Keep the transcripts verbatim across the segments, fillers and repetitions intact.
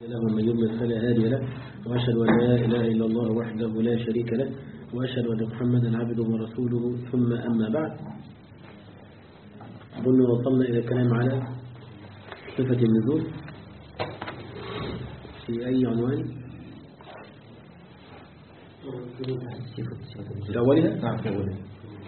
له من يضلل فلا هادي له وأشهد أن لا إله إلا الله وحده لا شريك له وأشهد أن محمدا عبده ورسوله ثم أما بعد. أظن وصلنا إلى الكلام على صفة النزول في أي عنوان؟ في أولها؟ نعم في أولها.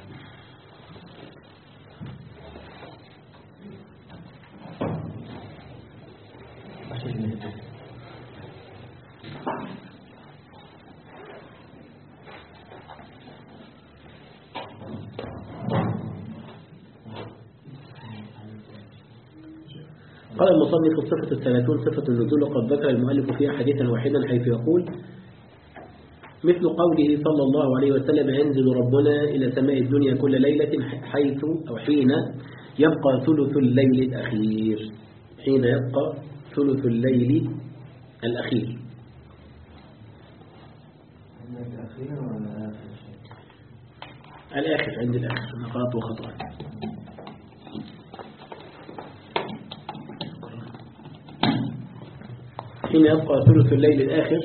قال المصنف الصفة الثلاثون صفة النزول، وقد ذكر المؤلف فيها حديثا واحدا حيث يقول مثل قوله صلى الله عليه وسلم ينزل ربنا إلى سماء الدنيا كل ليلة حيث أو حين يبقى ثلث الليل الأخير حين يبقى ثلث الليل الأخير. الآخر عند الآخر نقاط وخطأ. حين يبقى ثلث الليل الآخر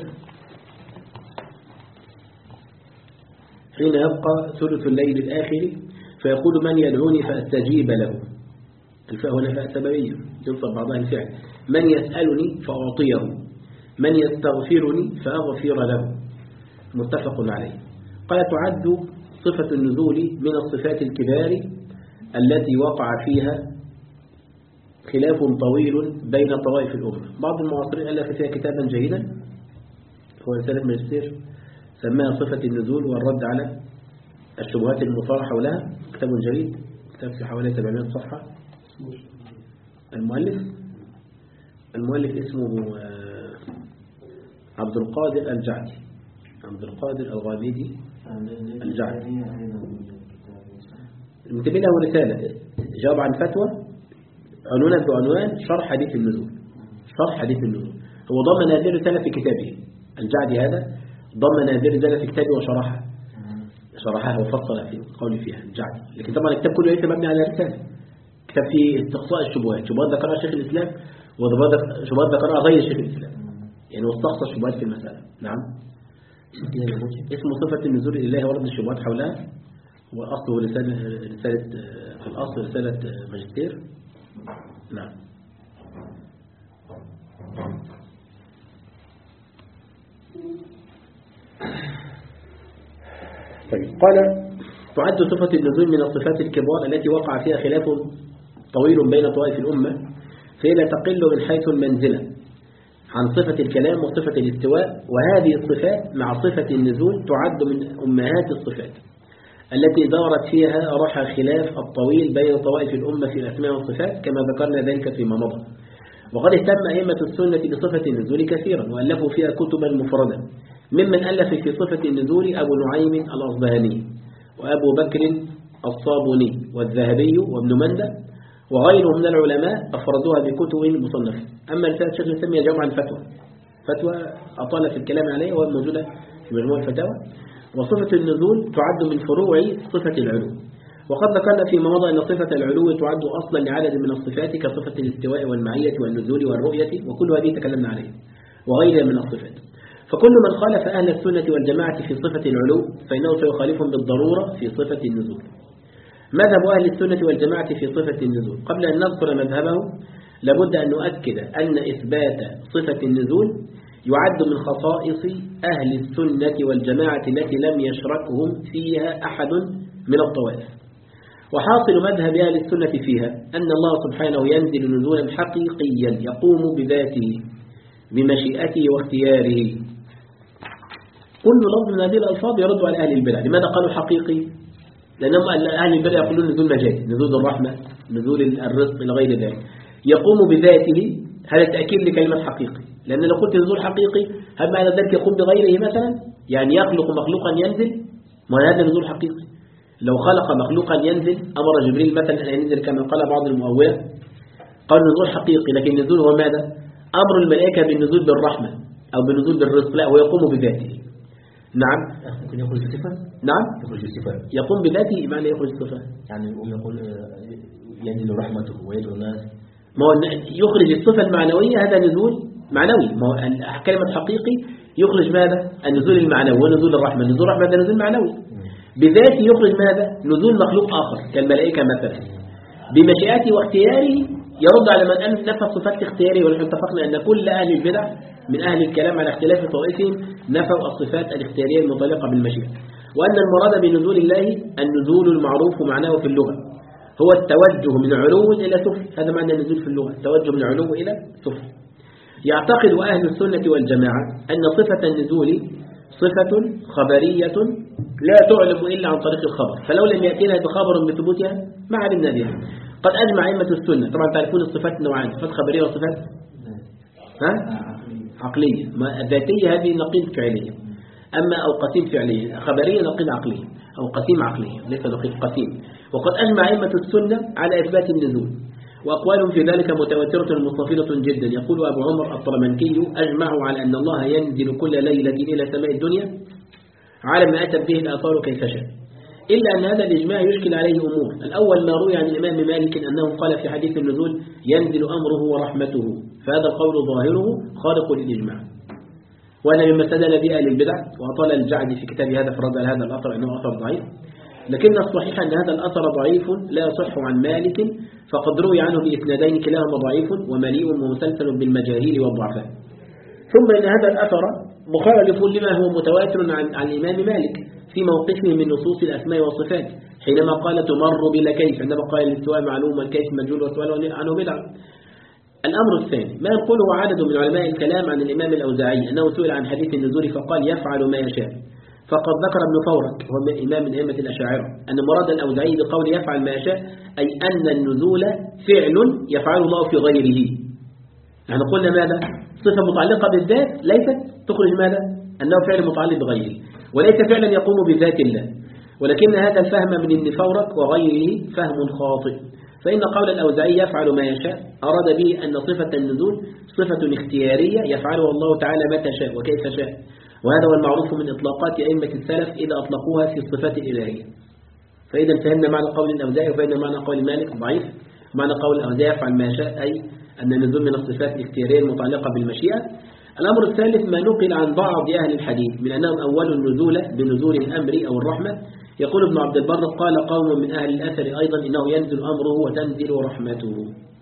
حين يبقى ثلث الليل الآخر فيقول من يدعوني فأستجيب له. الفاء هنا فاء سببية ينصب بعضها الفعل. من يسألني فأعطيه، من يستغفرني فأغفر له. متفق عليه. قال تعد صفة النزول من الصفات الكبار التي وقع فيها خلاف طويل بين طوائف الأمة. بعض المعاصرين ألف فيها كتابا جيدا هو رسالة ماجستير سماها صفة النزول والرد على الشبهات المثارة حولها. كتاب جيد، كتاب في حوالي سبعمائة صفحة. المؤلف المؤلف اسمه عبد القادر الجعدي عبد القادر الغامدي الجعدي. المتبين له رسالة جاوب عن فتوى عنونا بعنوان شرح حديث النزول. شرح حديث النزول هو ضمن هذه الرسالة في كتابه. الجعدي هذا ضمن هذه الرسالة في كتابه وشرحها شرحها وفصل في قول فيها الجعدي. لكن طبعا الكتاب كله ليس مبني على رسالة. كتاب فيه استقصاء الشبهات، شبهات ذكرها شيخ الإسلام وشبهات ذكرها غير شيخ الإسلام، يعني واستقصى الشبهات في المسألة. نعم. اسمه صفة النزول لله ورد الشبهات حولها. وأصله رسالة رسالة في الأصل رسالة ماجستير. نعم. طيب قال تعد صفة النزول من الصفات الكبار التي وقع فيها خلاف طويل بين طوائف الأمة، فهي لا تقل من حيث المنزلة عن صفة الكلام وصفة الاستواء. وهذه الصفات مع صفة النزول تعد من أمهات الصفات التي دارت فيها رحى خلاف الطويل بين طوائف الأمة في الأسماء والصفات كما ذكرنا ذلك فيما مضى. وقد اهتم أئمة السنة بصفة النزول كثيرا وألفوا فيها كتبا مفردة، ممن ألف في صفة النزول أبو نعيم الأصبهاني وأبو بكر الصابوني والذهبي وابن مندى وغيرهم من العلماء أفردوها بكتب مصنفة. أما رسالة شيخ الإسلام يجمع عن فتوى فتوى أطال في الكلام عليها وهي موجودة في مجموع الفتاوى. وصفة النزول تعد من فروع صفة العلو. وقد ذكرنا فيما مضى أن صفة العلو تعد أصلا لعدد من الصفات كصفة الاستواء والمعية والنزول والرؤية، وكل هذه تكلمنا عليها وغيرها من الصفات. فكل من خالف أهل السنة والجماعة في صفة العلو فإنه سيخالفهم بالضرورة في صفة النزول. مذهب أهل السنة والجماعة في صفة النزول، قبل أن نذكر مذهبه لابد أن نؤكد أن إثبات صفة النزول يعد من خصائص أهل السنة والجماعة التي لم يشركهم فيها أحد من الطوائف. وحاصل مذهب أهل السنة فيها أن الله سبحانه ينزل نزولا حقيقيا يقوم بذاته بمشيئته واختياره. كل لفظ من هذه الألفاظ يرد على أهل البدع. لماذا قالوا حقيقي؟ لأنهم أهل البدع يقولون نزول مجازي، نزول الرحمة، نزول الرزق إلى غير ذلك. يقوم بذاته هذا تأكيد لكلمة حقيقي، لأن لو قلت نزول حقيقي هل معنى ذلك يقوم بغيره مثلا؟ يعني يخلق مخلوقا ينزل؟ ما هذا نزول حقيقي. لو خلق مخلوقا ينزل أمر جبريل مثلا أن ينزل كما قال بعض المؤولة، قال نزول حقيقي، لكن النزول هو ماذا؟ أمر الملائكة بالنزول بالرحمة أو بالنزول بالرزق، لا هو يقوم بذاته. نعم. ممكن يخرج الصفة؟ نعم. يخرج الصفة. يقوم بذاته معنى يخرج الصفة. يعني يقول ينزل رحمته ويدعو الناس. ما هو يخرج الصفة المعنوية هذا نزول معنوي. ما هو كلمة حقيقي يخرج ماذا؟ النزول المعنوي ونزول الرحمة. نزول الرحمة هذا نزول معنوي بذاته، يخرج ماذا؟ نزول مخلوق آخر كالملائكة مثلا. بمشيئته واختياره يرد على من نفى صفات اختياره. ونحن اتفقنا أن كل أهل البدع من أهل الكلام على اختلاف طوائفهم نفوا الصفات الاختيارية المتعلقة بالمشيئة، وأن المراد بنزول الله النزول المعروف معناه في اللغة هو التوجه من علو إلى سفل. هذا معنى النزول في اللغة، التوجه من علو إلى سفل. يعتقد أهل السنة والجماعة أن صفة النزول صفة خبرية لا تعلم إلا عن طريق الخبر، فلو لم يأتينا بخبر بثبوتها ما علمنا بها. قد أجمع أئمة السنة، طبعا تعرفون الصفات نوعان، صفات خبرية وصفات ها؟ عقلية. ما الذاتية هذه نقيض فعلية، أما أو قسيم فعلية. خبرية نقيض عقلية أو قسيم عقلية، ليس نقيض قسيم. وقد أجمع أئمة السنة على إثبات النزول، وأقوال في ذلك متواترة مستفيضة جدا. يقول أبو عمر الطلمنكي: أجمعوا على أن الله ينزل كل ليلة إلى سماء الدنيا على ما أتت به الآثار كيف شاء، إلا أن هذا الإجماع يشكل عليه أمور. الأول ما روي عن الإمام مالك أنه قال في حديث النزول: ينزل أمره ورحمته، فهذا القول ظاهره خارق للإجماع، وأنا مما استدل به أهل البدع. وأطال الجعد في كتاب هذا فرد على هذا الأثر أنه أثر ضعيف، لكن الصحيح أن هذا الأثر ضعيف لا يصح عن مالك، فقد روي عنه بإسنادين كلاهما ضعيف ومليء ومسلسل بالمجاهيل والضعفاء. ثم إن هذا الأثر مخالف لما هو متواتر عن, عن الإمام مالك في موقفه من نصوص الأسماء والصفات، حينما قال: تمر بلا كيف، عندما قال الاستواء معلوم والكيف مجهول والسؤال عنه بدعة. الأمر الثاني ما ينقله عدد من علماء الكلام عن الإمام الأوزاعي أنه سئل عن حديث النزول فقال: يفعل ما يشاء. فقد ذكر ابن فورك وهو إمام من أئمة الأشاعرة أن مراد الأوزاعي بقول يفعل ما يشاء أي أن النزول فعل يفعل الله في غيره. نحن قلنا ماذا؟ صفة متعلقة بالذات ليست تخرج ماذا؟ أنه فعل متعلق بغيره، وليس فعلا يقوم بذات الله. ولكن هذا الفهم من ابن فورك وغيره فهم خاطئ، فإن قول الأوزاعي يفعل ما يشاء أراد به أن صفة النزول صفة اختيارية يفعلها الله تعالى متى شاء وكيف شاء، وهذا هو المعروف من إطلاقات أئمة السلف إذا أطلقوها في الصفات الإلهية. فإذا فهمنا معنى قول الأوزاعي وفهمنا معنى قول مالك ضعيف. معنى قول الأوزاعي يفعل ما يشاء أي أن النزول من الصفات الاختيارية المتعلقة بالمشيئة. الأمر الثالث ما نقل عن بعض أهل الحديث من أنهم أول النزول بنزول الأمر أو الرحمة. يقول ابن عبد البر: قال قوم من أهل الأثر أيضا إنه ينزل أمره وتنزل رحمته.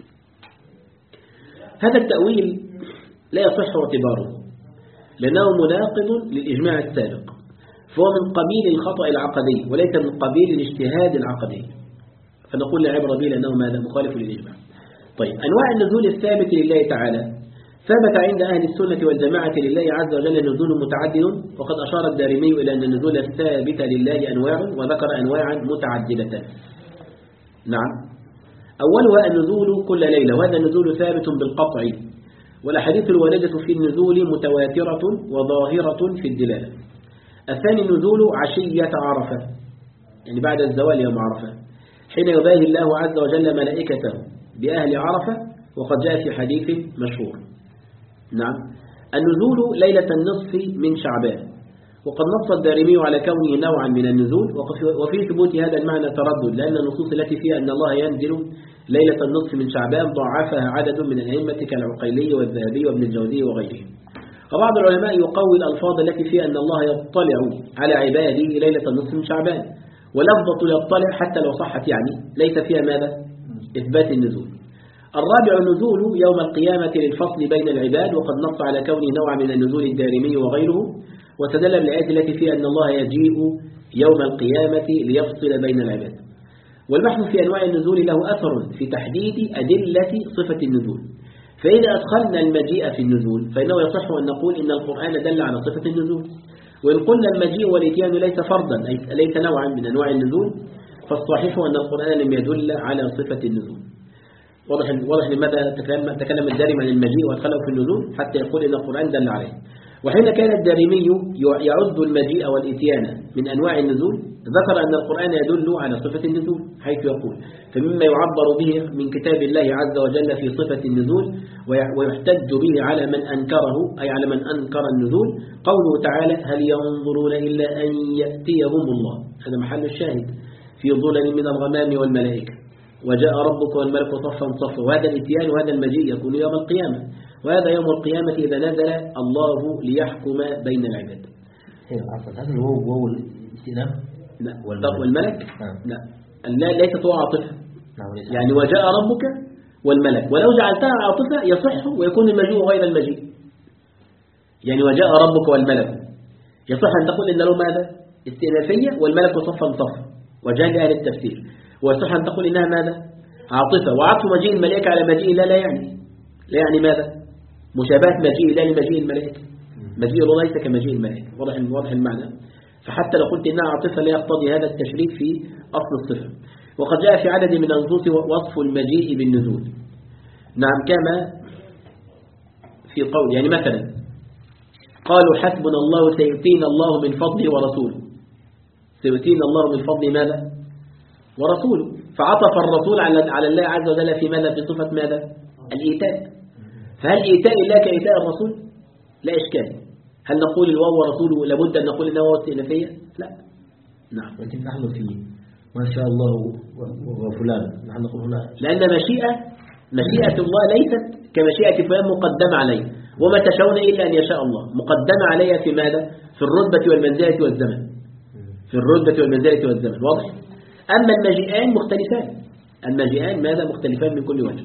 هذا التأويل لا يصح اعتباره لأنه مناقض للإجماع السابق، فهو من قبيل الخطأ العقدي وليس من قبيل الاجتهاد العقدي، فنقول لا عبرة به لأنه ماذا؟ مخالف للإجماع. طيب، أنواع النزول الثابت لله تعالى ثبت عند أهل السنة والجماعة لله عز وجل نزول متعدد، وقد أشار الدارمي إلى أن النزول الثابت لله أنواع، وذكر أنواعا متعددة. نعم، أولها النزول كل ليلة، وهذا النزول ثابت بالقطع، والأحاديث الواردة في النزول متواترة وظاهرة في الدلالة. الثاني النزول عشية عرفة، يعني بعد الزوال يوم عرفة، حين يباهي الله عز وجل ملائكته بأهل عرفة، وقد جاء في حديث مشهور. نعم، النزول ليلة النصف من شعبان، وقد نص الدارمي على كونه نوعا من النزول، وفي ثبوت هذا المعنى تردد، لأن النصوص التي فيها أن الله ينزل ليلة النصف من شعبان ضعفها عدد من الأئمة كالعقيلي والذهبي وابن الجوزي وغيرهم. وبعض العلماء يقوي الألفاظ التي فيها أن الله يطلع على عباده ليلة النصف من شعبان، ولفظة يطلع حتى لو صحت يعني ليس فيها ماذا؟ إثبات النزول. الرابع النزول يوم القيامة للفصل بين العباد، وقد نص على كونه نوع من النزول الدارمي وغيره، وتدل بالآيات التي فيها أن الله يجيء يوم القيامة ليفصل بين العباد. والبحث في أنواع النزول له أثر في تحديد أدلة صفة النزول، فإذا أدخلنا المجيء في النزول فإنه يصح أن نقول إن القرآن دل على صفة النزول، وإن قلنا المجيء والإتيان ليس فرضا ليس نوعا من أنواع النزول، فالصحيح أن القرآن لم يدل على صفة النزول. واضح واضح لماذا تكلم الدارمي عن المجيء وادخله في النزول حتى يقول إن القرآن دل عليه. وحين كان الدارمي يعد المجيء والإتيان من أنواع النزول، ذكر أن القرآن يدل على صفة النزول، حيث يقول: فمما يعبر به من كتاب الله عز وجل في صفة النزول ويحتج به على من أنكره، أي على من أنكر النزول، قوله تعالى: هل ينظرون إلا أن يأتيهم الله، هذا محل الشاهد، في ظلل من الغمام والملائكة، وجاء ربك والملك صفا صفا. وهذا الاتيان وهذا المجيء يكون يوم القيامة. وهذا يوم القيامة إذا نزل الله ليحكم بين العباد. هي عفوا هذا الواو واو الاستئناف. لا والملك, والملك؟ آه. لا لا ليست واو عاطفة. نعم. يعني وجاء ربك والملك، ولو جعلتها عاطفة يصح ويكون المجيء غير المجيء. يعني وجاء ربك والملك يصح أن تقول إن له ماذا؟ استئنافية والملك صفا صفا وجاء لأهل التفسير. ويصح أن تقول إنها ماذا؟ عاطفة. وعطف مجيء الملائكة على مجيء الله لا يعني لا يعني ماذا؟ مشابهة مجيء الله لمجيء الملائكة. مجيء الله ليس كمجيء الملائكة. واضح واضح المعنى. فحتى لو قلت إنها عاطفة لا يقتضي هذا التشريك في أصل الصفة. وقد جاء في عدد من النصوص وصف المجيء بالنزول. نعم كما في قول يعني مثلا قالوا حسبنا الله سيؤتينا الله من فضله ورسوله. سيؤتينا الله من فضله ماذا؟ ورسوله. فعطف الرسول على على الله عز وجل في ماذا؟ في صفة ماذا؟ الإيتاء. فهل إيتاء الله كإيتاء الرسول؟ لا إشكال. هل نقول الواو ورسوله لابد أن نقول إنه واو استئنافية؟ لا. نعم. لكن نحن في ما شاء الله وفلان نحن نقول هنا لأن مشيئة مشيئة الله ليست كمشيئة فلان مقدمة عليه، وما تشاءون إلا أن يشاء الله. مقدمة عليها في ماذا؟ في الرتبة والمنزلة والزمن. في الرتبة والمنزلة والزمن. واضح؟ أما المجيئان مختلفان. المجيئان ماذا؟ مختلفان من كل وجه.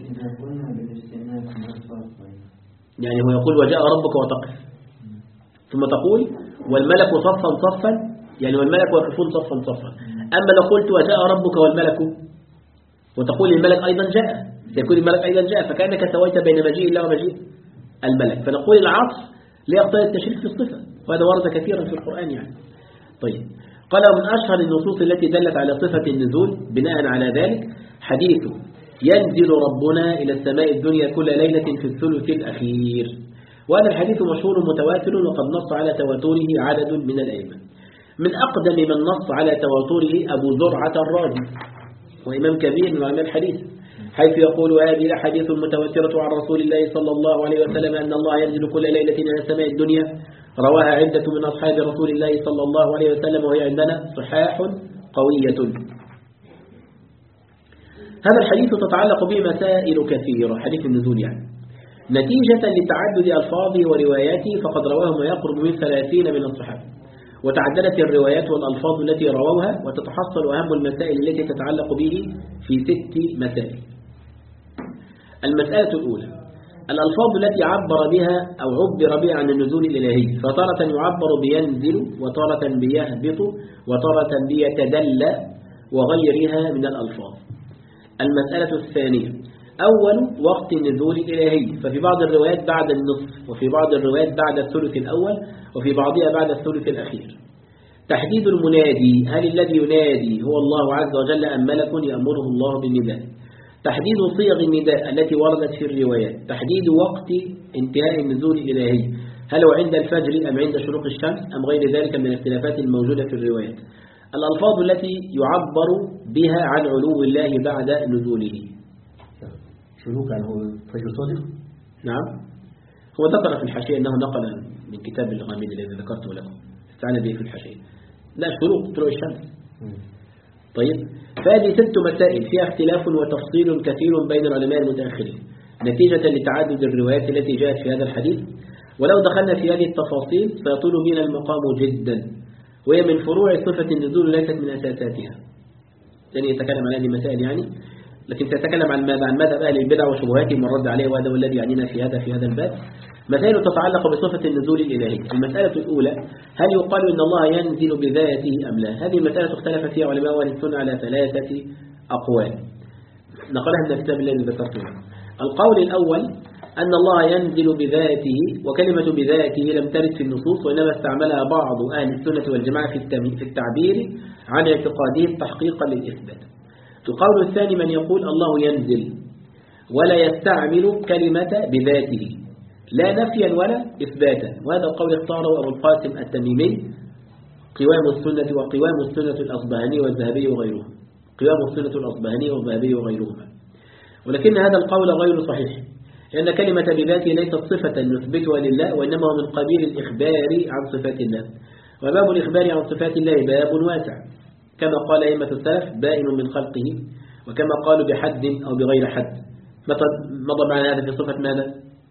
يعني هو يقول وجاء ربك وتقف، ثم تقول والملك صفا صفا، يعني والملك واقفون صفا صفا. أما لو قلت وجاء ربك والملك وتقول الملك أيضا جاء، سيكون الملك أيضا جاء، فكأنك سويت بين مجيء الله ومجيء الملك. فنقول العطف لا يقتضي التشريك في الصفة، وهذا ورد كثيرا في القرآن يعني. طيب قال من أشهر النصوص التي دلت على صفة النزول بناء على ذلك حديث ينزل ربنا إلى السماء الدنيا كل ليلة في الثلث الأخير. وهذا الحديث مشهور متواتر وقد نص على تواتره عدد من الأئمة. من أقدم من نص على تواتره أبو زرعة الرازي وإمام كبير من علماء الحديث، حيث يقول هذه الأحاديث المتواترة عن رسول الله صلى الله عليه وسلم أن الله ينزل كل ليلة إلى السماء الدنيا رواها عدة من أصحاب رسول الله صلى الله عليه وسلم، وهي عندنا صحاح قوية. هذا الحديث تتعلق به مسائل كثيرة، حديث النزول يعني، نتيجة لتعدد ألفاظه ورواياته، فقد رواه ما يقرب من ثلاثين من الصحابة، وتعددت الروايات والألفاظ التي رووها، وتتحصل أهم المسائل التي تتعلق به في ست مسائل. المسألة الأولى الألفاظ التي عبر بها أو عبر بها عن النزول الإلهي، فطارة يعبر بينزل، وطارة بيهبط، وطارة بيتدلى، وغيرها من الألفاظ. المسألة الثانية أول وقت النزول الإلهي، ففي بعض الروايات بعد النصف، وفي بعض الروايات بعد الثلث الأول، وفي بعضها بعد الثلث الأخير. تحديد المنادي، هل الذي ينادي هو الله عز وجل أم ملك يأمره الله بالنداء؟ تحديد صيغ النداء التي وردت في الروايات. تحديد وقت انتهاء النزول الإلهي، هل هو عند الفجر أم عند شروق الشمس أم غير ذلك من الاختلافات الموجودة في الروايات. الألفاظ التي يعبر بها عن علو الله بعد نزوله. شروق يعني هو فجر صادق؟ نعم، هو ذكر في الحاشية أنه نقل من كتاب الغامدي الذي ذكرته لكم، استعان به في الحاشية. لا، شروق طلوع الشمس. طيب، فهذه ست مسائل فيها اختلاف وتفصيل كثير بين العلماء المتأخرين نتيجة لتعدد الروايات التي جاءت في هذا الحديث. ولو دخلنا في هذه التفاصيل سيطول بنا المقام جدا، وهي من فروع صفة النزول ليست من أساساتها. لن يتكلم عن هذه المسائل يعني، لكن سيتكلم عن ماذا؟ عن ماذا أهل البدع وشبهاتهم والرد عليه، وهذا الذي يعنينا في هذا في هذا الباب. مسائل تتعلق بصفة النزول الإلهي. المسألة الأولى هل يقال إن الله ينزل بذاته أم لا؟ هذه المسألة اختلف فيها علماء أهل السنة على ثلاثة أقوال نقلها من الكتاب الذي ذكرته. القول الأول أن الله ينزل بذاته، وكلمة بذاته لم ترد في النصوص، وإنما استعملها بعض أهل السنة والجماعة في التعبير عن اعتقادهم تحقيقا للإثبات. القول الثاني من يقول الله ينزل ولا يستعمل كلمة بذاته لا نفيا ولا إثباتا، وهذا القول اختاره أبو القاسم التميمي قوام السنة وقوام السنة الأصبهاني والذهبي وغيرهم، قوام السنة الأصبهاني والذهبي وغيرهما. ولكن هذا القول غير صحيح، لأن كلمة بذاته ليست صفة نثبتها لله، وإنما هو من قبيل الإخبار عن صفات الله، وباب الإخبار عن صفات الله باب واسع، كما قال أئمة السلف بائن من خلقه، وكما قالوا بحد أو بغير حد. مضى معنا هذا في صفة ماذا؟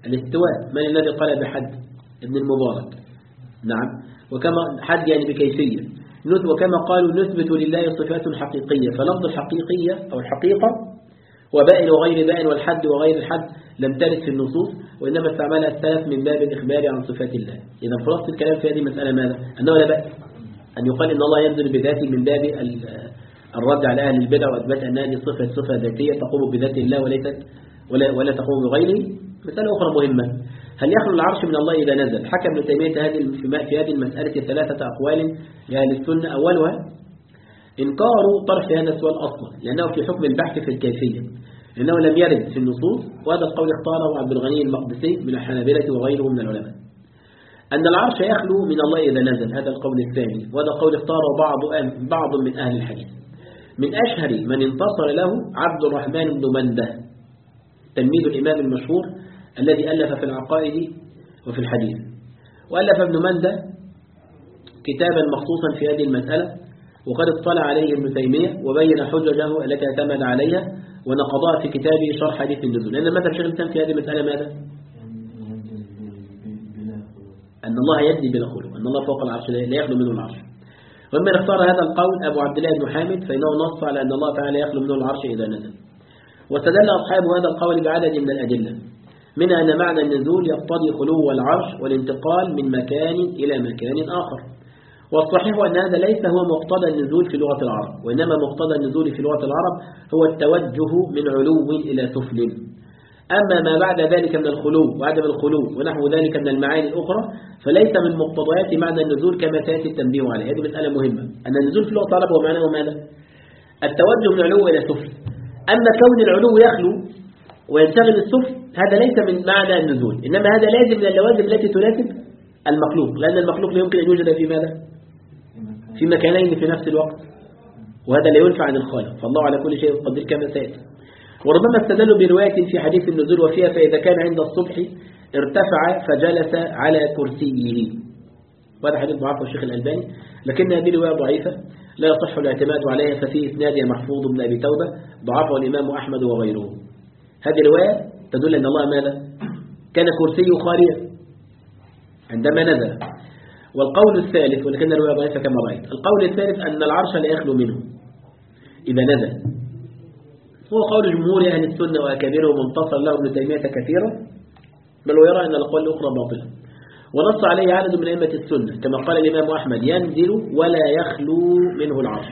الاستواء من الذي قال بحد؟ ابن المبارك. نعم. وكما حد يعني بكيفية، وكما قالوا نثبت لله صفات حقيقية، فلفظ الحقيقية أو الحقيقة وبائن وغير بائن والحد وغير الحد لم ترد في النصوص، وإنما استعملها السلف من باب الإخبار عن صفات الله. إذا خلاصة الكلام في هذه المسألة ماذا؟ أنه لا بأس أن يقال إن الله ينزل بذاته من باب الرد على أهل البدع وأثبات أن هذه صفة صفة ذاتية تقوم بذات الله وليست ولا, ولا تقوم بغيره. مسألة أخرى مهمة، هل يخلو العرش من الله إذا نزل؟ حكم ابن تيمية هذه في هذه المسألة ثلاثة أقوال لأهل السنة. أولها إنكار طرح هذا السؤال أصلا، لأنه في حكم البحث في الكيفية، لأنه لم يرد في النصوص، وهذا القول اختاره عبد الغني المقدسي من الحنابلة وغيره من العلماء. أن العرش يخلو من الله إذا نزل، هذا القول الثاني، وهذا القول اختاره بعض بعض من أهل الحديث. من أشهر من انتصر له عبد الرحمن بن منده تلميذ الإمام المشهور الذي ألف في العقائد وفي الحديث. وألف ابن منده كتابا مخصوصا في هذه المسألة، وقد اطلع عليه ابن تيمية وبين حججه التي اعتمد عليها ونقضها في كتابه شرح حديث النزول. لأن مثل شيخ الإسلام في هذه المسألة ماذا؟ أن الله ينزل بلا خلو، أن الله فوق العرش لا يخلو منه العرش. ومن اختار هذا القول أبو عبد الله بن حامد، فإنه نص على أن الله تعالى يخلو منه العرش إذا نزل. واستدل أصحاب هذا القول بعدد من الأدلة، منها أن معنى النزول يقتضي خلو العرش والانتقال من مكان إلى مكان آخر. والصحيح أن هذا ليس هو مقتضى النزول في لغة العرب، وإنما مقتضى النزول في لغة العرب هو التوجه من علو إلى سفل. أما ما بعد ذلك من الخلو وعدم الخلو ونحو ذلك من المعاني الأخرى فليس من مقتضيات معنى النزول كما سيأتي التنبيه عليه. هذه مسألة مهمة، أن النزول في لغة العرب هو معناه ماذا؟ التوجه من علو إلى سفل. أما كون العلو يخلو وينشغل السفل هذا ليس من معنى النزول، إنما هذا لازم من اللوازم التي تناسب المخلوق، لأن المخلوق لا يمكن أن يوجد في ماذا؟ في مكانين في نفس الوقت، وهذا لا ينفع عن الخالق، فالله على كل شيء قدير كما سيأتي. وربما استدلوا برواية في حديث النزول وفيها فإذا كان عند الصبح ارتفع فجلس على كرسيه، وهذا حديث ضعفه الشيخ الألباني، لكن هذه رواية ضعيفة لا يصح الاعتماد عليها، ففي إسنادها محفوظ بن أبي توبة ضعفه الإمام أحمد وغيره. هذه الرواية تدل أن الله ماذا؟ كان كرسيه خاليا عندما نزل. والقول الثالث، ولكن الرواية ضعيفة كما رأيت، القول الثالث أن العرش لا يخلو منه إذا نزل، هو قول جمهور أهل السنة وأكابرهم منتصر له ابن تيمية كثيرا، بل ويرى أن الأقوال الأخرى باطلة، ونص عليه عدد من أئمة السنة كما قال الإمام أحمد ينزل ولا يخلو منه العرش.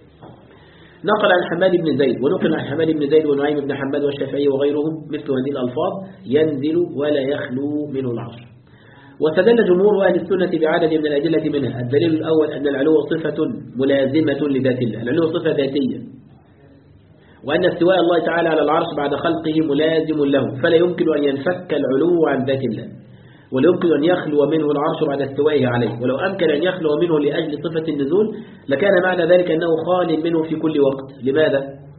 نقل عن حماد بن زيد، ونقل عن حماد بن زيد ونعيم بن حماد والشافعي وغيرهم مثل هذه الألفاظ ينزل ولا يخلو منه العرش. واستدل جمهور أهل السنة بعدد من الأدلة منها. الدليل الأول أن العلو صفة ملازمة لذات الله، العلو صفة ذاتية، وأن استواء الله تعالى على العرش بعد خلقه ملازم له، فلا يمكن أن ينفك العلو عن ذات الله، ولا يمكن أن يخلو منه العرش بعد استوائه عليه. ولو أمكن أن يخلو منه لأجل صفة النزول لكان معنى ذلك أنه خال منه في كل وقت. لماذا؟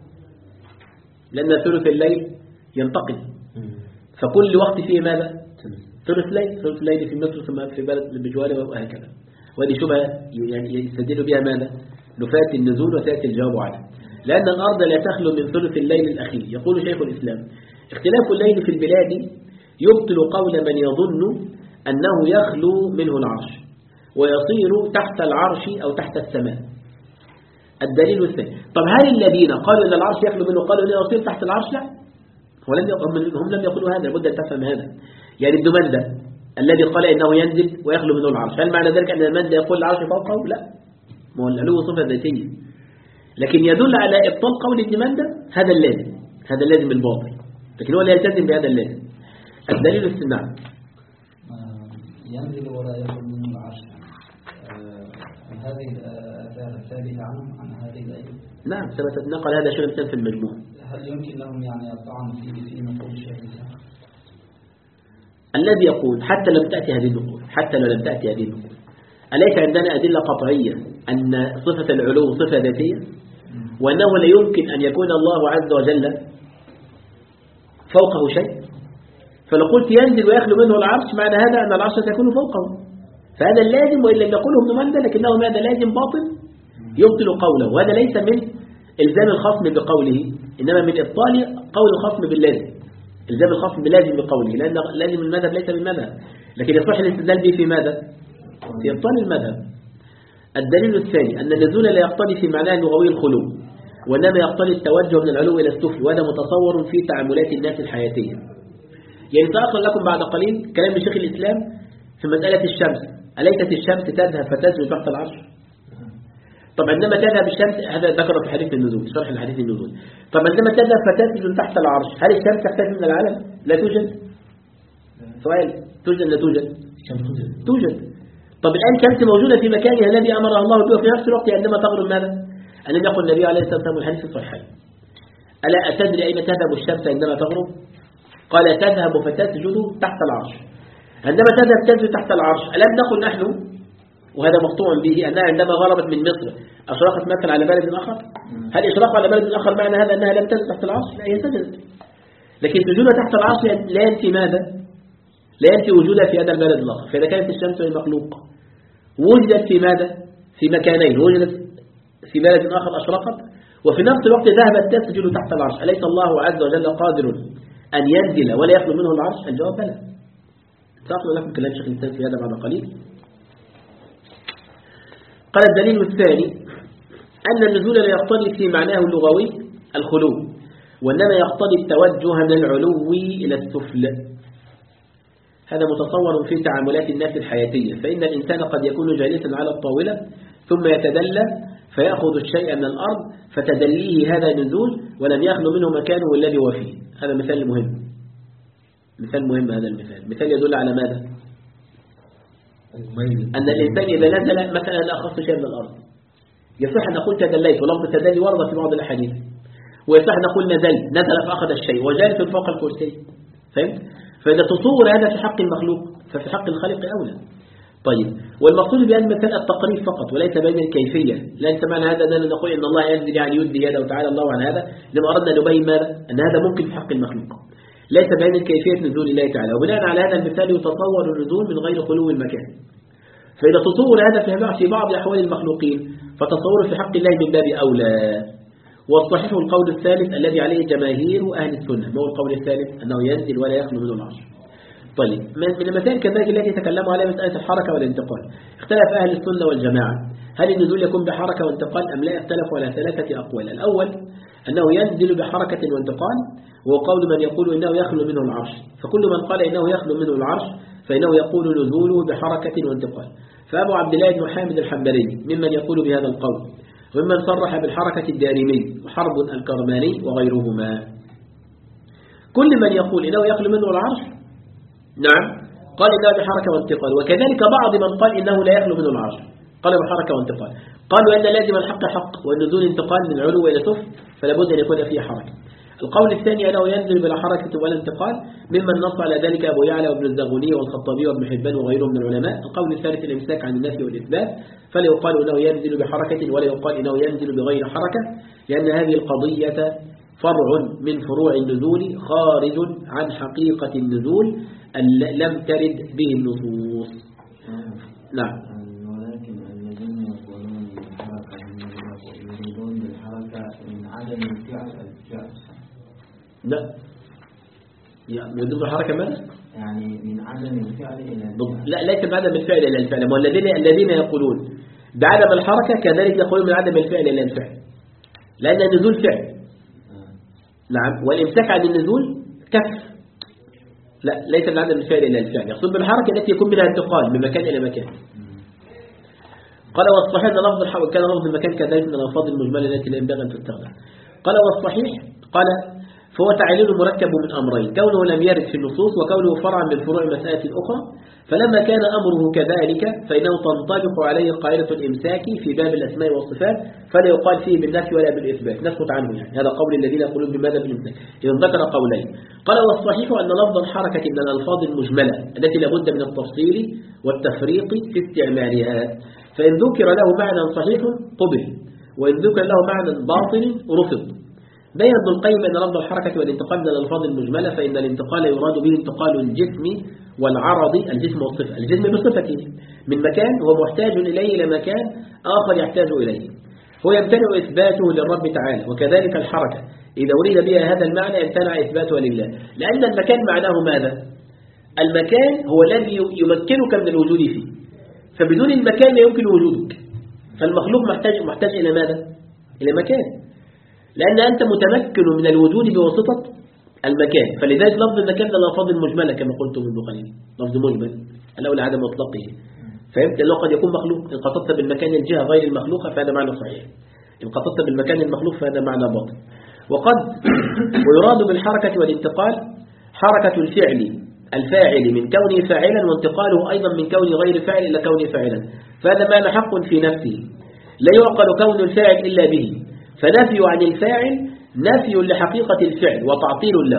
لأن ثلث الليل ينتقل، فكل وقت فيه ماذا؟ ثلث ليل، ثلث الليل في مصر ثم في بلد بجواره وهكذا. وهذه شبهة يعني يستدل بها ماذا؟ نفاة النزول وسيأتي الجواب عنه. لأن الأرض لا تخلو من ثلث الليل الأخير. يقول شيخ الإسلام اختلاف الليل في البلاد يبطل قول من يظن أنه يخلو منه العرش ويصير تحت العرش أو تحت السماء. الدليل الثاني، طب هل الذين قالوا أن العرش يخلو منه قالوا أنه يصير تحت العرش؟ لا، هم لم يقولوا هذا، لابد أن تفهم هذا. يعني ابن مندة الذي قال إنه ينزل ويخلو منه العرش، هل معنى ذلك أن مندة يقول العرش فوقه؟ لا، ما هو العلو صفة ذاتية، لكن يدل على إبطال قول ابن مندة هذا اللازم، هذا اللازم بالباطل، لكن هو لا يلتزم بهذا اللازم. الدليل السنة ينزل ولا يخلو منه العرش، هذه الآثار ثابتة عنه عن هذه الآية؟ نعم ثبتت، نقل هذا شيخ الإسلام في المجموع. هل يمكن لهم يعني الطعن في في نقول شيخ الإسلام؟ الذي يقول حتى لم تأتي هذه النقول، حتى لو لم تأتي هذه النقول، أليس عندنا أدلة قطعية أن صفة العلو صفة ذاتية، وأنه لا يمكن أن يكون الله عز وجل فوقه شيء؟ فلو قلت ينزل ويخلو منه العرش معنى هذا أن العرش سيكون فوقه، فهذا اللازم، وإن لم يقوله ابن مندة لكنه ماذا؟ لازم باطل يبطل قوله، وهذا ليس من إلزام الخصم بقوله، إنما من إبطال قول الخصم باللازم. الزام الخصم بلازم بقوله، لأن لازم المذهب ليس بالمذهب، لكن يصح الاستدلال به في ماذا؟ في إبطال المذهب. الدليل الثاني أن النزول لا يقتضي في معناه اللغوي الخلو، وإنما يقتضي التوجه من العلو إلى السفل، وهذا متصور في تعاملات الناس الحياتية. يعني سأقرأ لكم بعد قليل كلام لشيخ الإسلام في مسألة الشمس. أليست الشمس تذهب فتسجد تحت العرش؟ طب عندما تذهب الشمس، هذا ذكر في حديث النزول، شرح الحديث النزول. طب عندما تذهب فتسجد تحت العرش، هل الشمس تختفي من العالم؟ لا توجد. سؤال، توجد لا توجد؟ توجد. طب الآن شمس موجودة في مكانها الذي أمرها الله به، في نفس الوقت عندما تغرب ماذا؟ أن يقول النبي عليه الصلاة والسلام الحديث الصحيح: ألا أتدري أين تذهب الشمس عندما تغرب؟ قال: تذهب فتسجد تحت العرش. عندما تذهب تسجد تحت العرش، ألم نقل نحن، وهذا مقطوع به، أنها عندما غربت من مصر أشرقت مثلا على بلد آخر؟ هل إشراق على بلد آخر معنى هذا أنها لم تسجد تحت العرش؟ لا، هي سجدت. لكن سجودها تحت العرش لا ينفي ماذا؟ لا ينفي وجودها في هذا البلد الآخر. فإذا كانت الشمس المخلوق وجدت في ماذا؟ في مكانين، وجدت في بلد آخر أشرقت، وفي نفس الوقت ذهبت تسجد تحت العرش، أليس الله عز وجل قادر أن ينزل ولا يخلو منه العرش؟ الجواب بلى. سأقول لكم كلام شيخ الإسلام في هذا بعد قليل. قال الدليل الثاني أن النزول لا يقتضي في معناه اللغوي الخلو، وإنما يقتضي التوجه من العلو إلى السفل. هذا متصور في تعاملات الناس الحياتية، فإن الإنسان قد يكون جالسا على الطاولة ثم يتدلى فيأخذ الشيء من الأرض، فتدليه هذا نزول ولم يخلو منه مكانه الذي هو فيه. هذا مثال مهم، مثال مهم. هذا المثال مثال يدل على ماذا؟ أن الإنسان إذا نزل مثلا أخذ شيء من الأرض، يصح أن نقول تدليت، ولفظ التدلي ورد في بعض الأحاديث، ويصح أن نقول نزل نزل فأخذ الشيء وجالس فوق الكرسي. فهمت؟ فإذا تصور هذا في حق المخلوق ففي حق الخالق أولى. طيب، والمقصود بأن مثل التقريب فقط وليس بين الكيفية. ليس معنى هذا أننا نقول إن الله ينزل يعني يدي يده وتعالى الله عن هذا، لما أردنا نبين ماذا؟ أن هذا ممكن في حق المخلوق، ليس بين الكيفية نزول الله تعالى. وبناء على هذا المثال يتصور النزول من غير خلو المكان. فإذا تصور هذا في بعض أحوال المخلوقين فتصور في حق الله من باب أولى. والصحيح القول الثالث الذي عليه جماهير أهل السنة. ما هو القول الثالث؟ أنه ينزل ولا يخلو منه العرش. طيب، من المسائل كذلك التي تكلموا عليها مسألة الحركة والانتقال. اختلف أهل السنة والجماعة هل النزول يكون بحركة وانتقال أم لا؟ اختلفوا على ثلاثة أقوال. الأول أنه ينزل بحركة وانتقال، وهو قول من يقول إنه يخلو منه العرش. فكل من قال إنه يخلو منه العرش فإنه يقول نزوله بحركة وانتقال. فأبو عبد الله بن حامد الحنبلي ممن يقول بهذا القول، وممن صرح بالحركة الدارمي وحرب الكرماني وغيرهما. كل من يقول إنه يخلو منه العرش نعم قال إنه بحركة وانتقال، وكذلك بعض من قال إنه لا يخلو منه العرش قال بحركة وانتقال. قالوا أن لازم الحق حق، والنزول انتقال من علو إلى سفل، فلا بد أن يكون فيه حركة. القول الثاني أنه ينزل بلا حركة ولا انتقال، ممن نص على ذلك أبو يعلى وابن الزغوني والخطابي وابن حبان وغيرهم من العلماء. القول الثالث الإمساك عن النفي والإثبات، فلا يقال أنه ينزل بحركة ولا يقال أنه ينزل بغير حركة، لأن هذه القضية فرع من فروع النزول خارج عن حقيقة النزول لم ترد به النصوص. نعم. ولكن الذين يقولون بالحركة يريدون بالحركة من عدم الفعل الفعل. لا، يريدون بالحركة ماذا؟ يعني من عدم الفعل إلى الفعل. لا، ليس من عدم الفعل إلى الفعل. والذين الذين يقولون بعدم الحركة كذلك يقولون من عدم الفعل إلى الفعل، لأن النزول فعل. نعم. والإمساك عن النزول كف. لا، ليس من عدم الفعل إلى الفعل، يقصد بالحركة التي يكون منها انتقال من مكان إلى مكان. قال والصحيح أن لفظ الحركة كان لفظ المكان كذلك من الألفاظ المجملة التي لا ينبغي أن تستخدم. قال والصحيح قال فهو تعليل مركب من أمرين، كونه لم يرد في النصوص وكونه فرعا من فروع المسألة الأخرى. فلما كان أمره كذلك فإنه تنطبق عليه قاعدة الإمساك في باب الأسماء والصفات، فلا يقال فيه بالنفي ولا بالإثبات، نسكت عنه. يعني هذا قول الذين يقولون بماذا بالإمساك. إذا ذكر قولين. قال والصحيح أن لفظ الحركة من الألفاظ المجملة التي لابد من التفصيل والتفريق في استعمالها، فإن ذكر له معنى صحيح قبل، وإن ذكر له معنى باطل رفض. بين ابن القيم أن لفظ الحركة والانتقال من الألفاظ المجملة، فإن الانتقال يراد به انتقال الجسم والعرض، الجسم والصفة، الجسم بصفته من مكان هو محتاج إليه إلى مكان آخر يحتاج إليه. هو يمتنع إثباته للرب تعالى. وكذلك الحركة إذا أريد بها هذا المعنى يمتنع إثباتها لله، لأن المكان معناه ماذا؟ المكان هو الذي يمكنك من الوجود فيه، فبدون المكان لا يمكن وجودك. فالمخلوق محتاج محتاج إلى ماذا؟ إلى مكان، لأن أنت متمكن من الوجود بواسطة المكان. فلذلك لفظ المكان ده الألفاظ المجملة كما قلت منذ قليل، لفظ مجمل الأول عدم مطلقه. فهمت؟ لو قد يكون مخلوق، إن قصدت بالمكان الجهة غير المخلوقة فهذا معنى صحيح، إن قصدت بالمكان المخلوق فهذا معنى باطل. وقد ويراد بالحركة والانتقال حركة الفعل الفاعل من كونه فاعلا، وانتقاله أيضا من كون غير فاعل إلى كونه فاعلا، فهذا معنى حق في نفسه لا يعقل كون الفاعل إلا به. فنفي عن الفاعل نفي لحقيقة الفعل وتعطيل له.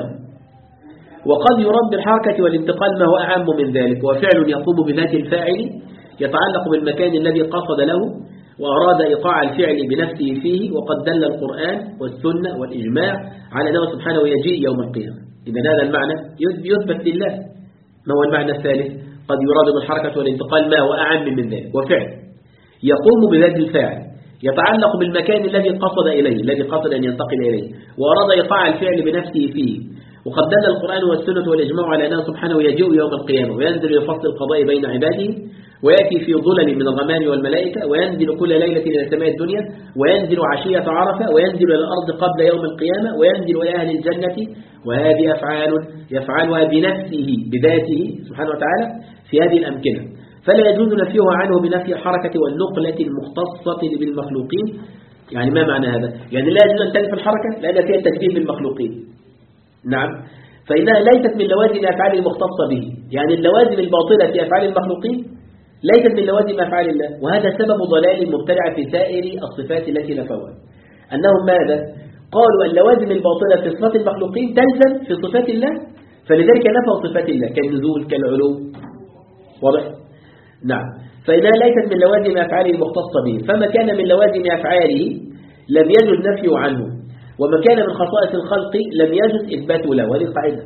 وقد يراد بالحركة والانتقال ما هو أعم من ذلك، وفعل يقوم بذات الفاعل يتعلق بالمكان الذي قصد له وأراد إيقاع الفعل بنفسه فيه. وقد دل القرآن والسنة والإجماع على أنه سبحانه يجيء يوم القيامة. إذا هذا المعنى يثبت لله. ما هو المعنى الثالث؟ قد يراد بالحركة والانتقال ما هو أعم من ذلك، وفعل يقوم بذات الفاعل يتعلق بالمكان الذي قصد إليه، الذي قصد أن ينتقل إليه، وأراد إيقاع الفعل بنفسه فيه. وقد دل القرآن والسنة والإجماع على أنه سبحانه يجيء يوم القيامة وينزل يفصل القضاء بين عباده، ويأتي في ظلل من الغمام والملائكة، وينزل كل ليلة إلى سماء الدنيا، وينزل عشية عرفة، وينزل إلى الأرض قبل يوم القيامة، وينزل إلى أهل الجنة. وهذه أفعال يفعلها بنفسه بذاته سبحانه وتعالى في هذه الأمكنة، فلا يجوز نفيها عنه بنفي الحركة والنقلة المختصة بالمخلوقين. يعني ما معنى هذا؟ يعني لا يجوز أن تنفي الحركة لأن فيها التشبيه بالمخلوقين، نعم، فإنها ليست من لوازم أفعال المختصة به. يعني اللوازم الباطلة في أفعال المخلوقين ليست من لوازم أفعال الله، وهذا سبب ضلال المبتدع في سائر الصفات التي نفوها. أنهم ماذا؟ قالوا اللوازم الباطلة في صفات المخلوقين تلزم في صفات الله، فلذلك نفوا صفات الله كالنزول كالعلو. واضح؟ نعم، فإنها ليست من لوازم أفعاله المختصة به. فما كان من لوازم أفعاله لم يجوز نفيه عنه، وما كان من خصائص الخلق لم يجوز إثباته له. وهذه قاعدة،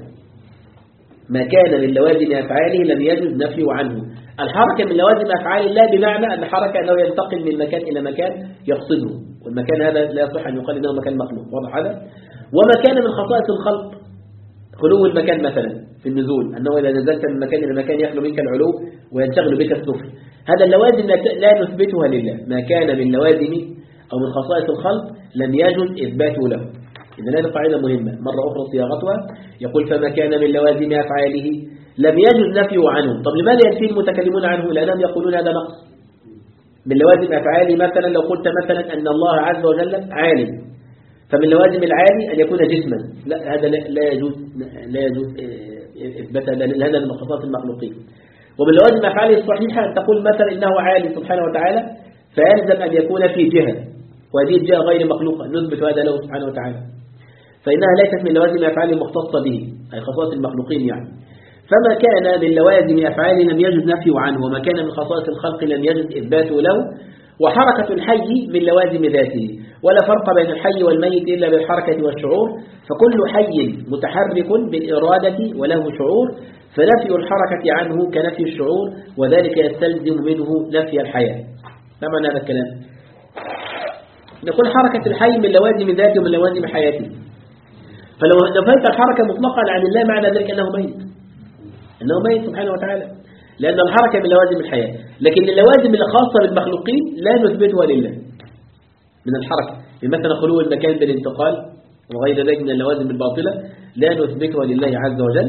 ما كان من لوازم أفعاله لم يجوز نفيه عنه. الحركة من لوازم أفعال الله بمعنى أن الحركة أنه ينتقل من مكان إلى مكان يقصده، والمكان هذا لا يصح أن يقال إنه مكان مخلوق. واضح هذا؟ وما كان من خصائص الخلق خلو المكان مثلا في النزول، أنه إذا نزلت من مكان إلى مكان يخلو منك العلو وينشغل بك السفل. هذا اللوازم لا نثبتها لله. ما كان من لوازم أو من خصائص الخلق لم يجوز إثباته له. إذن هذه قاعدة مهمة مرة أخرى صياغتها. يقول فما كان من لوازم أفعاله لم يجوز نفيه عنه. طب لماذا ينفي المتكلمون عنه؟ لأنهم يقولون هذا نقص من لوازم أفعاله. مثلا لو قلت مثلا أن الله عز وجل عالم، فمن لوازم العالي أن يكون جسما، لا، هذا لا يجوز لا يجوز إثباتها، لأن هذا من خصائص المخلوقين. ومن لوازم أفعاله الصحيحة أن تقول مثلا إنه عالي سبحانه وتعالى، فيلزم أن يكون في جهة، وهذه الجهة غير مخلوقة، نثبت هذا له سبحانه وتعالى، فإنها ليست من لوازم أفعاله المختصة به، أي خصائص المخلوقين يعني. فما كان من لوازم أفعاله لم يجوز نفيه عنه، وما كان من خصائص الخلق لم يجوز إثباته له. وحركة الحي من لوازم ذاته، ولا فرق بين الحي والميت إلا بالحركة والشعور، فكل حي متحرك بالإرادة وله شعور، فنفي الحركة عنه كنفي الشعور، وذلك يستلزم منه نفي الحياة. ما معنى هذا الكلام؟ نقول حركة الحي من لوازم ذاته ومن لوازم حياته، فلو نفيت الحركة مطلقا عن الله معنى ذلك أنه ميت، أنه ميت سبحانه وتعالى، لأن الحركة من لوازم الحياة. لكن اللوازم الخاصة بالمخلوقين لا نثبتها لله من الحركة، مثلا خلو المكان بالانتقال وغير ذلك من اللوازم الباطلة لا نثبتها لله عز وجل.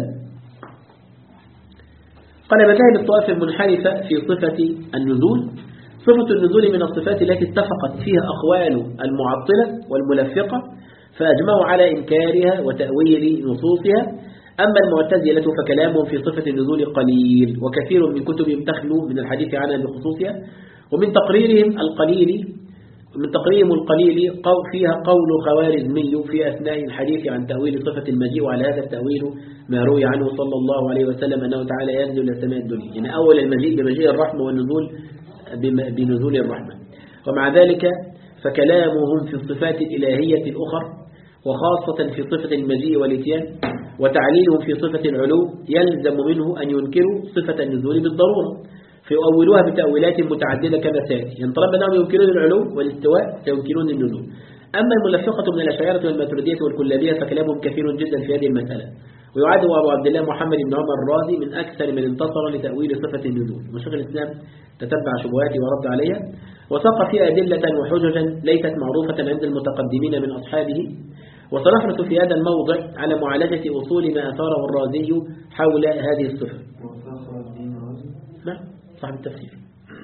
قال مذاهب الطوائف المنحرفة في صفة النزول. صفة النزول من الصفات التي اتفقت فيها أقوال المعطلة والملفقة، فأجمعوا على إنكارها وتأويل نصوصها. أما المعتزلة فكلامهم في صفة النزول قليل، وكثير من كتبهم تخلو من الحديث عنها بخصوصها. ومن تقريرهم القليل من تقريرهم القليل فيها قول خوارزمي في أثناء الحديث عن تأويل صفة المجيء، وعلى هذا التأويل ما روي عنه صلى الله عليه وسلم أنه تعالى ينزل إلى سماء الدنيا، يعني أول المجيء بمجيء الرحمة والنزول بنزول الرحمة. ومع ذلك فكلامهم في الصفات الإلهية الأخرى، وخاصة في صفة المجيء والإتيان، وتعليلهم في صفة العلو يلزم منه أن ينكروا صفة النزول بالضرورة، فيؤولوها بتأويلات متعددة كما سيأتي. يعني طالما أنهم يمكنون العلو والاستواء سيمكنون النزول. أما الملفقة من الأشاعرة والماتريدية والكلابية فكلامهم كثير جدا في هذه المسألة. ويعد أبو عبد الله محمد بن عمر الرازي من أكثر من انتصر لتأويل صفة النزول. وشيخ الإسلام تتبع شبهاته ورد عليها وساق فيها أدلة وحججا ليست معروفة عند المتقدمين من أصحابه. وسنحرص في هذا الموضع على معالجة أصول ما أثاره الرازي حول هذه الصفة. نعم صاحب التفسير.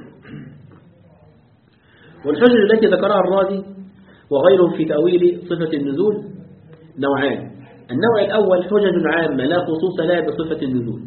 والحجج التي ذكرها الرازي وغيرهم في تأويل صفة النزول نوعان. النوع الأول حجج عامة لا خصوص لها بصفة النزول.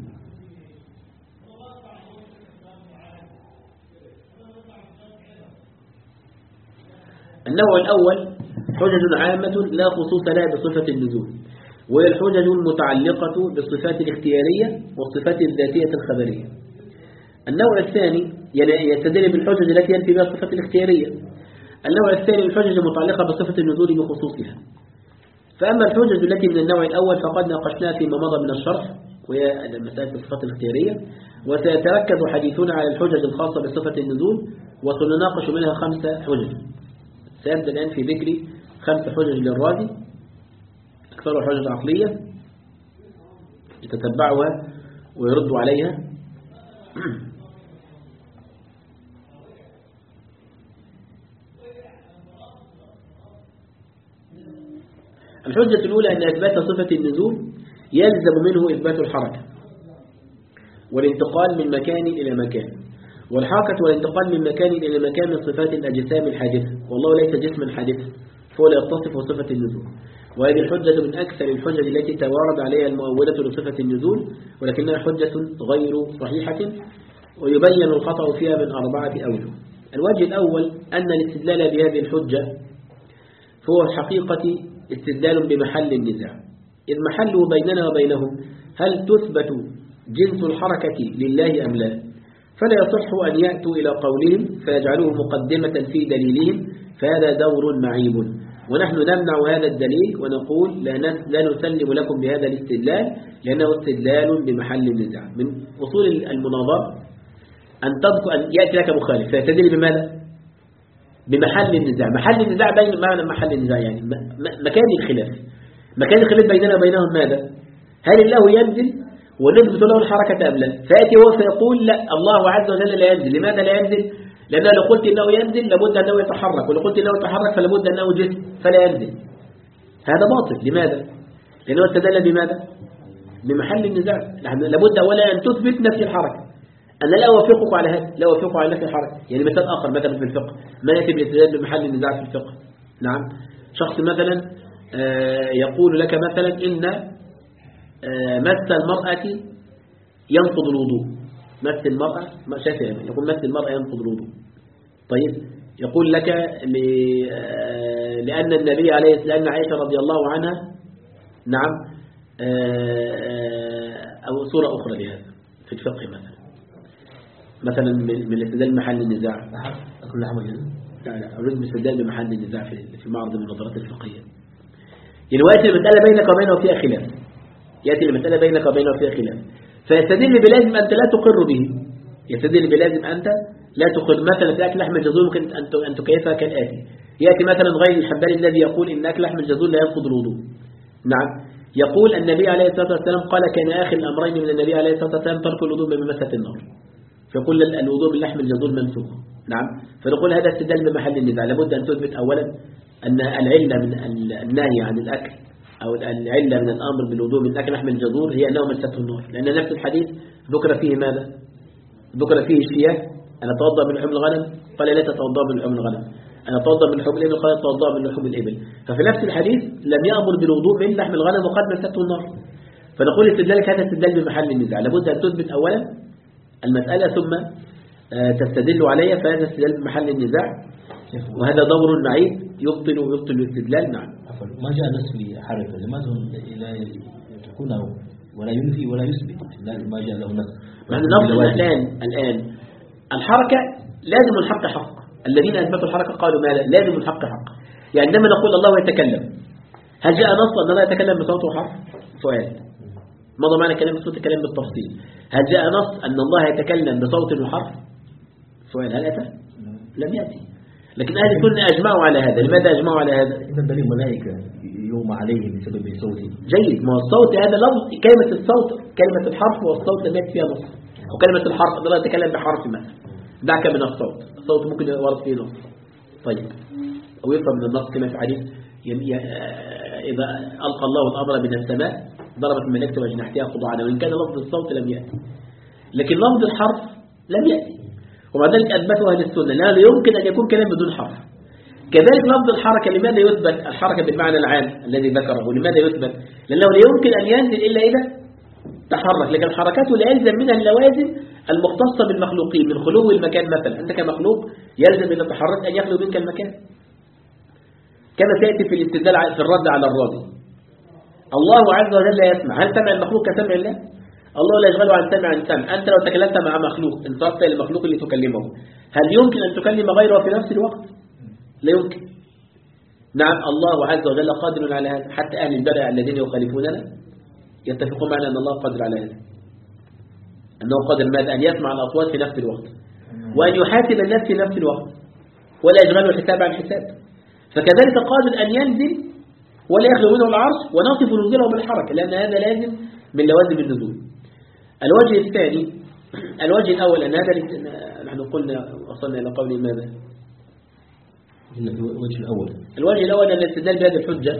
النوع الأول حجج عامة لا خصوص لها بصفة النزول، وهي الحجج المتعلقة بالصفات الاختيارية والصفات الذاتية الخبرية. النوع الثاني يستدل بالحجج التي ينفي بها الصفات الاختيارية. النوع الثاني الحجج المتعلقة بصفة النزول بخصوصها. فأما الحجج التي من النوع الأول فقد ناقشناها فيما مضى من الشرح وهي مسألة الصفات الاختيارية، وسيتركز حديثنا على الحجج الخاصة بصفة النزول وسنناقش منها خمسة حجج. سيبدأ الآن في ذكر خمس حجج للرازي أكثر حجج عقلية يتتبعها ويرد عليها. الحجة الأولى أن إثبات صفة النزول يلزم منه إثبات الحركة والانتقال من مكان إلى مكان. والحركة والانتقال من مكان إلى مكان من صفات الأجسام الحادثة، والله ليس جسما حادثا فهو لا يتصف صفة النزول. وهذه الحجة من أكثر الحجج التي توارد عليها المؤولة لصفة النزول، ولكنها حجة غير صحيحة ويبين الخطأ فيها من أربعة أوجه. الوجه الأول أن الاستدلال بهذه الحجة فهو الحقيقة استدلال بمحل النزاع، إذ محله بيننا وبينهم هل تثبت جنس الحركة لله أم لا، فلا يصح أن يأتوا إلى قولهم فيجعلوه مقدمة في دليلهم، فهذا دور معيب. ونحن نمنع هذا الدليل ونقول لا نسلم لكم بهذا الاستدلال لأنه استدلال بمحل النزاع. من أصول المناظرة أن تذكر أن يأتي لك مخالف فيستدل بماذا؟ بمحل النزاع. محل النزاع بين معنى محل النزاع يعني مكان الخلاف. مكان الخلاف بيننا وبينهم ماذا؟ هل الله ينزل ونثبت له الحركة أم لا؟ فيأتي هو فيقول لا، الله عز وجل لا ينزل. لماذا لا ينزل؟ لأنه لو قلت إنه ينزل لابد أنه يتحرك، ولو قلت إنه يتحرك فلابد أنه جسم فلا ينزل. هذا باطل. لماذا؟ لأنه استدل بماذا؟ بمحل النزاع. لابد أولا أن تثبت نفس الحركة. أنا لا أوافقك على هذا، لا أوافقك على نفس الحركة. يعني مثال آخر مثلا في الفقه ما يأتي بالاستدلال بمحل النزاع في الفقه. نعم، شخص مثلا يقول لك مثلا إن مس المرأة ينقض الوضوء. مس المرأة شافعي يقول مس المرأة ينقض الوضوء. طيب يقول لك لأن النبي عليه لأن عائشة رضي الله عنها نعم أو صورة أخرى لهذا في الفقه مثلا مثلا من الاستدلال بمحل النزاع. أكل لحم الجزء؟ لا لا أريد بالاستدلال بمحل النزاع في في معرض النظرات الفقهية. يأتي المسألة بينك وبينه فيها خلاف. يأتي المسألة بينك وبينه فيها خلاف فيستدل بلازم أنت لا تقر به. يستدل بلازم أنت لا تقر. مثلا في أكل لحم الجزور ممكن أن تكيفها كالآتي. يأتي مثلا غير الحنبلي الذي يقول إن أكل لحم الجزور لا ينقض الوضوء. نعم، يقول النبي عليه الصلاة والسلام قال كان آخر الأمرين من النبي عليه الصلاة والسلام ترك الوضوء بمسة النار، فيقول الوضوء من لحم الجزور منسوخ. نعم، فنقول هذا استدلال بمحل النزاع. لابد أن تثبت أولا أن العلة من النهي عن الأكل أو العلة من الأمر بالوضوء من أكل لحم الجزور هي أنه مسته النار، لأن نفس الحديث ذكر فيه ماذا؟ ذكر فيه الشياه. أنا أتوضأ من لحوم الغنم قال لا تتوضأ من لحوم الغنم. أنا أتوضأ من لحوم الإبل قال تتوضأ من لحوم الإبل. ففي نفس الحديث لم يأمر بالوضوء من لحم الغنم وقد مسته النار. فنقول استدلالك هذا استدلال بمحل النزاع. لابد أن تثبت أولا المسألة ثم تستدل عليها، فهذا استدلال بمحل النزاع وهذا دور معيب يبطل يبطل الاستدلال. نعم. ما جاء نص حركة لماذا لا يكون ولا ينفي ولا يثبت؟ ما جاء له نص. نحن نقول الآن الآن الحركة لازم الحق حق. الذين أثبتوا الحركة قالوا ما لازم الحق حق. يعني عندما نقول الله يتكلم هل جاء نص أن الله يتكلم بصوت وحرف؟ سؤال. ماذا معنى كلام بصوت الكلام بالتفصيل؟ هل جاء نص أن الله يتكلم بصوت وحرف؟ سؤال هل أتى؟ لم يأتي. لكن أهل السنة أجمعوا على هذا. لماذا أجمعوا على هذا؟ إذا بل الملائكة يوم عليهم بسبب صوته. جيد. ما هو الصوت هذا لفظ. كلمة الصوت كلمة الحرف والصوت لم يأتي فيها نص. وكلمة الحرف الله يتكلم بحرف ما دعك من الصوت. الصوت ممكن يورد فيه نص. طيب أو يفهم من النص كما في حديث إذا ألقى الله الأمر من السماء ضربت الملائكة وجناحتها خضوعا، وإن كان لفظ الصوت لم يأتي، لكن لفظ الحرف لم يأتي. ومع ذلك أثبته أهل السنة لا يمكن أن يكون كلام بدون حرف. كذلك لفظ الحركة لماذا يثبت الحركة بالمعنى العام الذي ذكره؟ لماذا يثبت؟ لأنه لا يمكن أن ينزل إلا إذا تحرك. لكن الحركات لا يلزم منها اللوازم المختصة بالمخلوقين من خلو المكان. مثلا أنت كمخلوق يلزم إذا تحرك أن يخلو منك المكان، كما سيأتي في الاستدلال في الرد على الراضي. الله عز وجل لا يسمع. هل سمع المخلوق كسمع الله؟ الله لا يشغله عن سمع عن سمع. أنت لو تكلمت مع مخلوق انصرفت إلى المخلوق اللي تكلمه، هل يمكن أن تكلم غيره في نفس الوقت؟ لا يمكن. نعم الله عز وجل قادر على هذا. حتى أهل البدع الذين يخالفوننا يتفقون معنا أن الله قادر على هذا، أنه قادر ماذا؟ أن يسمع الأصوات في نفس الوقت، وأن يحاسب الناس في نفس الوقت، ولا يشغله الحساب عن حساب. فكذلك قادر أن ينزل ولا يخلو منه العرش ونصف نزوله بالحركة، لأن هذا لازم من لوازم النزول. الوجه الثاني، الوجه الأول أن هذا نحن قلنا وصلنا إلى قول ماذا؟ الوجه الأول الوجه الأول أن الاستدلال بهذه الحجة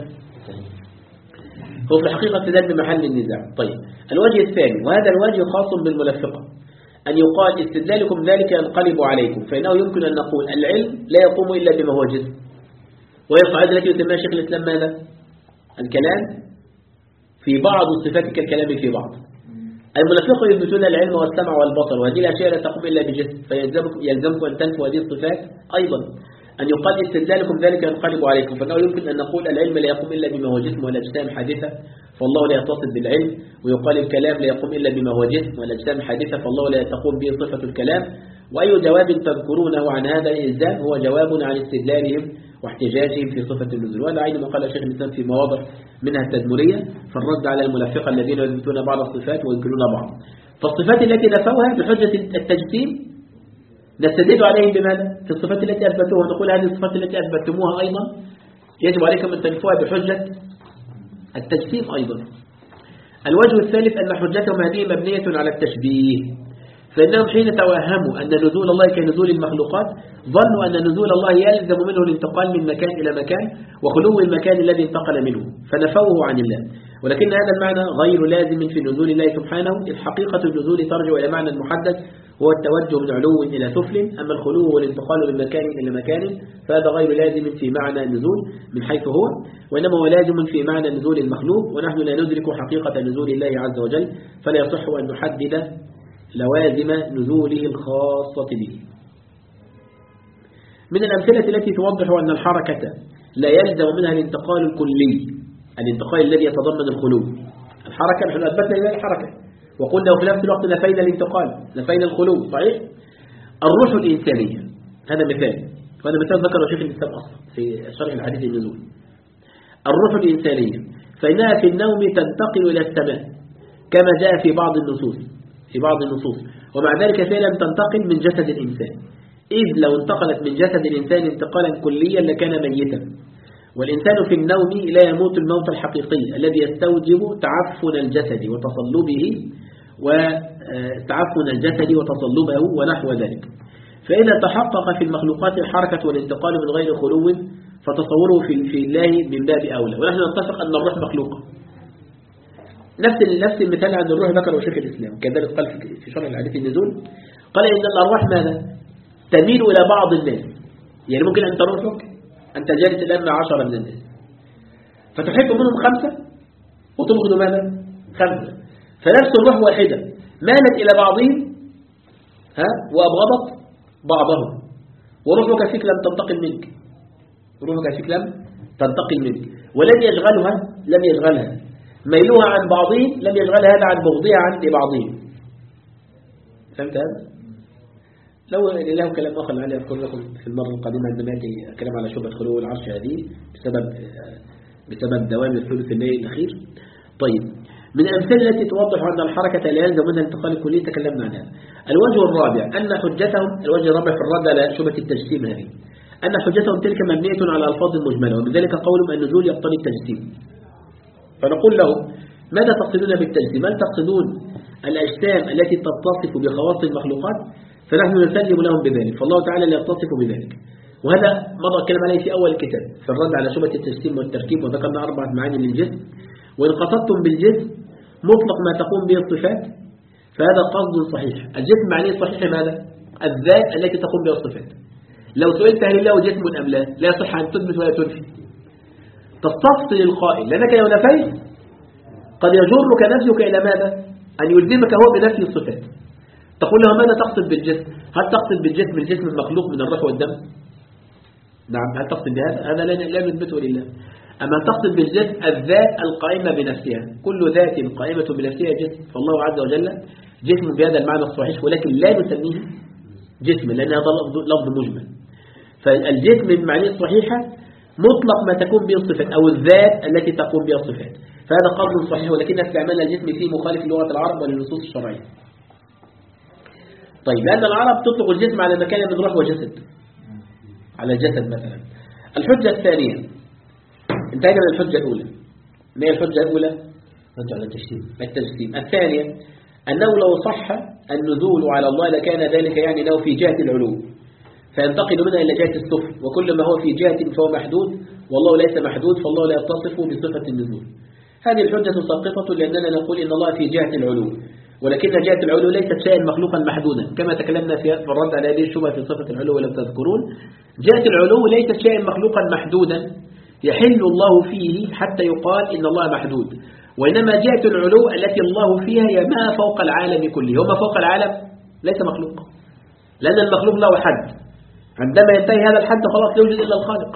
هو في الحقيقة استدلال بمحل النزاع. طيب الوجه الثاني، وهذا الوجه خاص بالملفقة، أن يقال استدلالكم ذلك ينقلب عليكم، فإنه يمكن أن نقول العلم لا يقوم إلا بما هو جسم، ويرفع هذا التي يسمى شيخ الإسلام ماذا؟ الكلام في بعض الصفات كالكلام في بعض. الملفقة يثبتون العلم والسمع والبصر، وهذه الأشياء لا تقوم إلا بجسم، فيلزمكم أن تنفوا هذه الصفات أيضا. أن يقال استدلالكم ذلك ينقلب عليكم، فإنه يمكن أن نقول العلم لا يقوم إلا بما هو جسم والأجسام حادثة، فالله لا يتصف بالعلم. ويقال الكلام لا يقوم إلا بما هو جسم والأجسام حادثة، فالله لا تقوم به صفة الكلام. وأي جواب تذكرونه عن هذا الإلزام هو جواب عن استدلالهم واحتجاجهم في صفة النزول. وهذا عين ما قال شيخ الإسلام في مواضع منها التدمرية في الرد على الملفقة الذين يثبتون بعض الصفات وينكرون بعض. فالصفات التي نفوها بحجة التجسيم نستدل عليهم بماذا؟ في الصفات التي أثبتوها نقول هذه الصفات التي أثبتموها أيضا يجب عليكم أن تنفوها بحجة التجسيم أيضا. الوجه الثالث أن حجتهم هذه مبنية على التشبيه، فإنهم حين توهموا أن نزول الله كنزول المخلوقات ظنوا أن نزول الله يلزم منه الانتقال من مكان إلى مكان وخلو المكان الذي انتقل منه، فنفوه عن الله. ولكن هذا المعنى غير لازم في نزول الله سبحانه. الحقيقة النزول ترجع إلى معنى محدد هو التوجه من علو إلى سفل، أما الخلو والانتقال من مكان إلى مكان فهذا غير لازم في معنى النزول من حيث هو، وإنما هو لازم في معنى نزول المخلوق، ونحن لا ندرك حقيقة نزول الله عز وجل، فلا يصح أن نحدد لوازم نزوله الخاصة به. من الأمثلة التي توضح أن الحركة لا يلزم منها الانتقال الكلي، الانتقال الذي يتضمن الخلو. الحركة نحن أثبتنا لله الحركة وقلنا وفي نفس الوقت نفينا الانتقال، نفينا الخلو، صحيح؟ الروح الإنسانية هذا مثال، وهذا مثال ذكره شيخ الإسلام أصلا في شرح الحديث النزول. الروح الإنسانية فإنها في النوم تنتقل إلى السماء كما جاء في بعض النصوص في بعض النصوص ومع ذلك فعلا تنتقل من جسد الإنسان، إذ لو انتقلت من جسد الإنسان انتقالا كليا لكان ميتا. والإنسان في النوم لا يموت الموت الحقيقي الذي يستوجب تعفن الجسد وتصلبه وتعفن الجسد وتصلبه ونحو ذلك. فإذا تحقق في المخلوقات الحركة والانتقال من غير خلو فتصوره في الله من باب أولى. ونحن نتفق أن الروح مخلوقة. نفس نفس المثال عن الروح ذكره شيخ الإسلام، كذلك قال في شرح الحديث النزول قال إن الأرواح ماذا؟ تميل إلى بعض الناس، يعني ممكن أن تروحك أنت جالس الآن مع عشرة من الناس فتحب منهم خمسة وتبغض ماذا؟ خمسة، فنفس الروح واحدة مالت إلى بعضهم ها وأبغضت بعضهم، وروحك فيك لم تنتقل منك، روحك فيك لم تنتقل منك، ولم يشغلها لم يشغلها ميلوها عن بعضهم لم يشغل هذا عن بغضها عن بعضهم. فهمت هذا؟ لو له كلام آخر لعلي أذكر لكم في المرة القادمة عندما يأتي كلام على شبهة خلو العرش هذه بسبب بسبب دوام الثلث الليل الأخير. طيب من الأمثلة التي توضح أن الحركة لا يلزم منها الانتقال الكلي تكلمنا عنها. الوجه الرابع أن حجتهم الوجه الرابع في الرد على شبهة التجسيم هذه أن حجتهم تلك مبنية على ألفاظ مجملة، وبذلك قولهم النزول يقتضي التجسيم. فنقول لهم ماذا تقصدون بالتجسيم؟ هل تقصدون الأجسام التي تتصف بخواص المخلوقات؟ فنحن نسلم لهم بذلك، فالله تعالى لا يتصف بذلك. وهذا مضى الكلام عليه في أول الكتاب في الرد على شبهة التجسيم والتركيب، وذكرنا أربعة معاني للجسم. وإن قصدتم بالجسم مطلق ما تقوم به الصفات فهذا قصد صحيح. الجسم معنيه صحيح ماذا؟ الذات التي تقوم بها الصفات. لو سئلت هل الله جسم أم لا لا يصح أن تثبت ولا تنفي، تستفصل القائل، لأنك لو نفيت قد يجرك نفسك إلى ماذا؟ أن يلزمك هو بنفي الصفات. تقول له ماذا تقصد بالجسم؟ هل تقصد بالجسم الجسم المخلوق من الروح والدم؟ نعم. هل تقصد بهذا؟ هذا لا نثبته لله. أما تقصد بالجسم الذات القائمة بنفسها، كل ذات قائمة بنفسها جسم، فالله عز وجل جسم بهذا المعنى الصحيح، ولكن لا نسميه جسم لأن هذا لفظ مجمل. فالجسم من معنى الصحيحة مطلق ما تكون به الصفات أو الذات التي تقوم بها الصفات، فهذا قصد صحيح، ولكن استعمال الجسم فيه مخالف لغة العرب وللنصوص الشرعية. طيب لأن العرب تطلق الجسم على مكان من روح وجسد، على الجسد مثلا. الحجة الثانية انتهينا من الحجة الأولى. ما هي الحجة الأولى؟ رجع على التجسيم. التجسيم. الثانية أنه لو صح النزول على الله لكان ذلك يعني له في جهة العلو فينتقل منها إلى جهة السفل، وكل ما هو في جهة فهو محدود والله ليس محدود، فالله لا يتصف بصفة النزول. هذه الحجة ساقطة لأننا نقول إن الله في جهة العلو، ولكن جهة العلو ليست شيئا مخلوقا محدودا كما تكلمنا في الرد على هذه الشبهة في صفة العلو ولم تذكرون. جهة العلو ليست شيئا مخلوقا محدودا يحل الله فيه حتى يقال إن الله محدود، وإنما جهة العلو التي الله فيها هي ما فوق العالم كله، وما فوق العالم ليس مخلوق، لأن المخلوق له حد، عندما ينتهي هذا الحد خلاص لا يوجد إلا الخالق.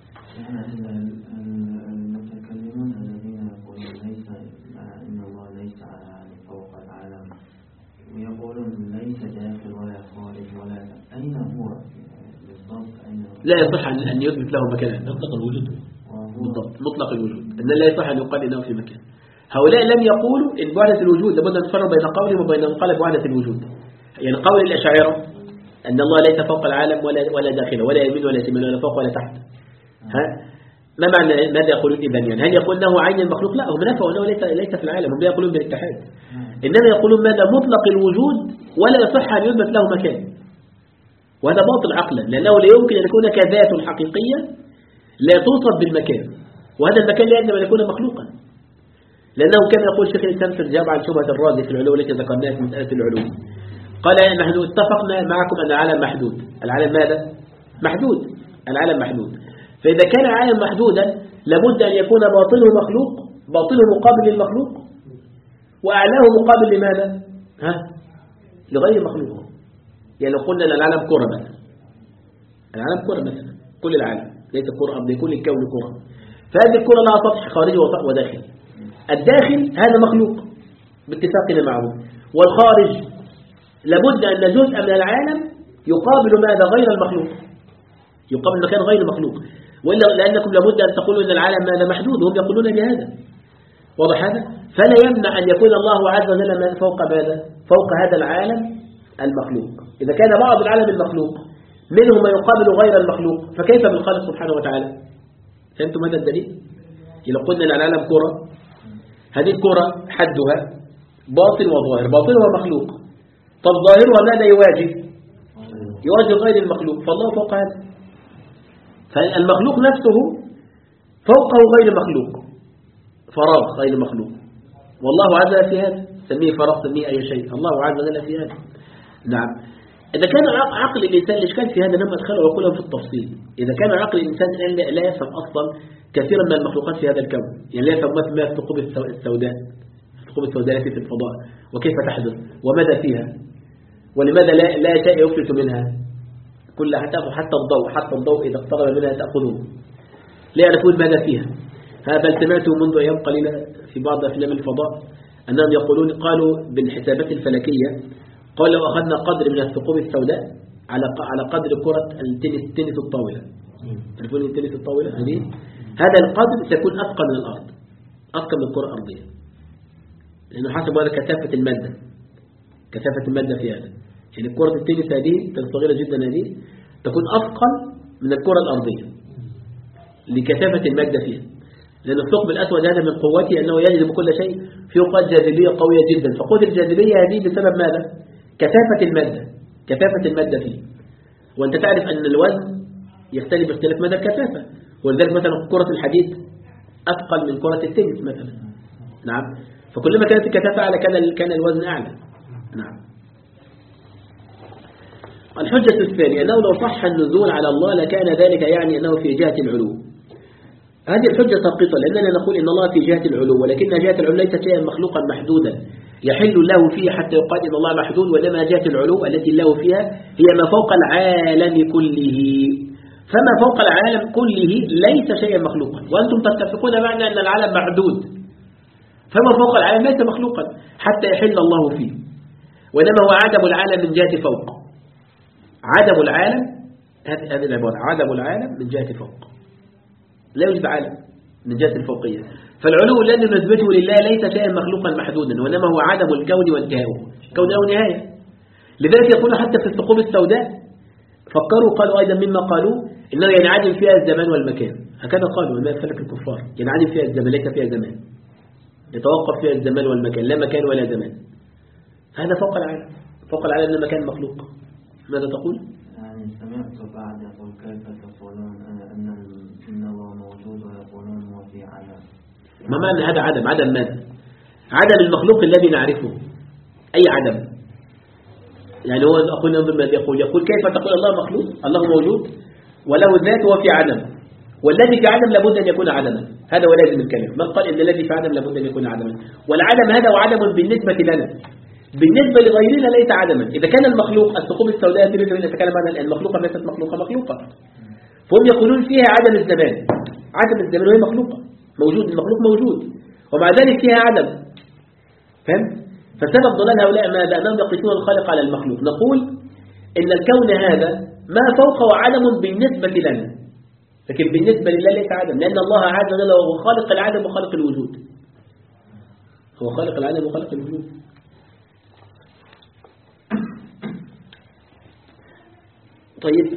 المتكلمون الذين يقولون ليس إن الله ليس فوق العالم ويقولون ليس داخل ولا خارج ولا أين هو بالضبط؟ أين هو؟ لا يصح أن يثبت له مكانا. مطلق الوجود بالضبط، مطلق الوجود، أن لا يصح أن يقال إنه في مكان. هؤلاء لم يقولوا إن بوحدة الوجود، لابد أن نفرق بين قولهم وبين من قال بوحدة الوجود. يعني قول الأشاعرة أن الله ليس فوق العالم ولا ولا داخله ولا يمين ولا شمال ولا فوق ولا تحت. ها ما معنى ماذا يقولون إذن؟ يعني هل يقول أنه عين المخلوق؟ لا، هم نفوا أنه ليس ليس في العالم، هم يقولون بالاتحاد. إنما يقولون ماذا؟ مطلق الوجود ولا يصح أن يثبت له مكان، وهذا باطل عقلا، لأنه لا يمكن أن يكون كذات حقيقية لا توصف بالمكان، وهذا المكان لا يجب أن يكون مخلوقا، لأنه كما يقول شيخ الإسلام في الجواب عن شبهة الرازي في العلو التي ذكرناها في مسألة العلو، قال نحن اتفقنا معكم أن العالم محدود. العالم ماذا؟ محدود، العالم محدود. فإذا كان العالم محدودا لابد أن يكون باطنه مخلوق، باطنه مقابل للمخلوق، وأعلاه مقابل لماذا؟ ها؟ لغير مخلوق. يعني لو قلنا العالم كرة مثلا، العالم كرة مثلا، كل العالم ليس كرة أرضية، كل الكون كرة، فهذه الكرة لها سطح خارجي وداخل. الداخل هذا مخلوق باتفاقنا معه، والخارج لابد أن جزء من العالم يقابل ماذا؟ غير المخلوق، يقابل مكان غير المخلوق، وإلا لأنكم لابد أن تقولوا أن العالم ماذا؟ محدود، وهم يقولون بهذا. واضح هذا؟ فلا يمنع أن يكون الله عز وجل من فوق ماذا؟ فوق هذا العالم المخلوق. إذا كان بعض العالم المخلوق منه ما يقابل غير المخلوق، فكيف بالخالق سبحانه وتعالى؟ فهمتم هذا الدليل؟ إذا قلنا أن العالم كرة، هذه الكرة حدها باطن وظاهر، باطنها مخلوق، طب ظاهرها ماذا يواجه؟ يواجه غير المخلوق، فالله فوق هذا. فالمخلوق نفسه فوقه غير مخلوق، فراغ غير مخلوق، والله عز وجل في هذا، سميه فراغ سميه أي شيء، الله عز وجل في هذا. نعم. إذا كان عقل الإنسان الإشكال في هذا لما أدخله وأقوله في التفصيل، إذا كان عقل الإنسان لا يفهم أصلا كثيرا من المخلوقات في هذا الكون، يعني لا يفهم ما في الثقوب السوداء، الثقوب السوداء التي في الفضاء وكيف تحدث وماذا فيها، ولماذا لا لا شيء يفلت منها، كل حتى حتى الضوء حتى الضوء إذا اقترب منها تأخذه، لا يعرفون ماذا فيها. هذا سمعته منذ أيام قليلة في بعض أفلام الفضاء أنهم يقولون، قالوا بالحسابات الفلكية، قال لو أخذنا قدر من الثقوب السوداء على على قدر كرة التنس تنس الطاولة، تعرفون التنس الطاولة هذه، هذا القدر سيكون أثقل من الأرض، أثقل من الكرة الأرضية. لأنه حسب هذا كثافة المادة، كثافة المادة في هذا. يعني كرة التنس هذه الصغيرة جدا هذه تكون أثقل من الكرة الأرضية لكثافة المادة فيها، لأن الثقب الأسود هذا من قوته أنه يجذب كل شيء، فيه قوة جاذبية قوية جدا. فقوة الجاذبية هذه بسبب ماذا؟ كثافة المادة، كثافة المادة فيه. وأنت تعرف أن الوزن يختلف باختلاف مدى الكثافة، ولذلك مثلا كرة الحديد أثقل من كرة التنس مثلا. نعم. فكلما كانت الكثافة أعلى كان كان الوزن أعلى. نعم. الحجة الثانية أنه لو صح النزول على الله لكان ذلك يعني أنه في جهة العلو. هذه الحجة ساقطة، لأننا نقول إن الله في جهة العلو، ولكن جهة العلو ليست شيئا مخلوقا محدودا يحل الله فيه حتى يقال إن الله محدود، وإنما جهة العلو التي الله فيها هي ما فوق العالم كله. فما فوق العالم كله ليس شيئا مخلوقا، وأنتم تتفقون معنا أن العالم محدود. فما فوق العالم ليس مخلوقا حتى يحل الله فيه، وإنما هو عدم العالم من جهة فوق. عدم العالم، هذه العبارة، عدم العالم من جهة فوق، لا يوجد عالم من جهة الفوقية. فالعلو الذي نثبته لله ليس شيئا مخلوقا محدودا، وإنما هو عدم الكون وانتهاؤه، كون له نهاية. لذلك يقول حتى في الثقوب السوداء فكروا قالوا أيضا مما قالوا إنه ينعدم فيها الزمان والمكان، هكذا قالوا ما فلك الكفار، ينعدم فيها الزمان ليس فيها زمان، يتوقف فيها الزمان والمكان، لا مكان ولا زمان. هذا فوق العالم، فوق العالم لا مكان مخلوق. ماذا تقول؟ يعني سمعت بعد يقول كيف تقولون أن إن الله موجود ويقولون هو في عالم. ما معنى هذا عدم؟ عدم ماذا؟ عدم المخلوق الذي نعرفه. أي عدم؟ يعني هو أخونا ماذا يقول؟ يقول كيف تقول الله مخلوق؟ الله موجود وله ذات وهو في عدم، والذي في عدم لابد أن يكون عدما. هذا هو لازم الكلام. من قال إن الذي في عدم لابد أن يكون عدما؟ والعدم هذا هو عدم بالنسبة لنا، بالنسبة لغيرنا ليس عدما. إذا كان المخلوق الثقوب السوداء التي نتكلم عنها المخلوقة ليست مخلوقة مخلوقة، فهم يقولون فيها عدم الزمان، عدم الزمان وهي مخلوقة، موجود المخلوق موجود ومع ذلك فيها عدم. فهم؟ فسبب ضلال هؤلاء ماذا؟ أنهم يقيسون الخالق على المخلوق. نقول إن الكون هذا ما فوقه عدم بالنسبة لنا، لكن بالنسبة لله ليس عدم، لأن الله عز وجل هو خالق العدم وخالق الوجود، هو خالق العدم وخالق الوجود. طيب،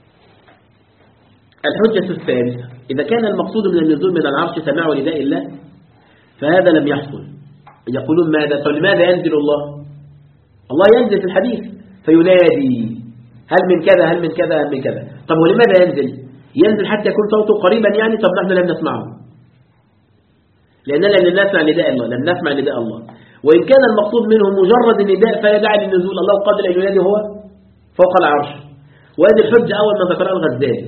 الحجة الثالثة، إذا كان المقصود من النزول من العرش سماع نداء الله فهذا لم يحصل. يقولون ماذا؟ فلماذا ينزل الله؟ الله ينزل في الحديث فينادي هل من كذا هل من كذا هل من كذا. طب ولماذا ينزل؟ ينزل حتى يكون صوته قريبا يعني؟ طب نحن لم نسمعه، لأننا لم نسمع نداء الله، لم نسمع نداء الله. وإن كان المقصود منه مجرد النداء فلا داعي للنزول، الله قادر أن ينادي هو فوق العرش. وهذه الحجة أول ما ذكرها الغزالي،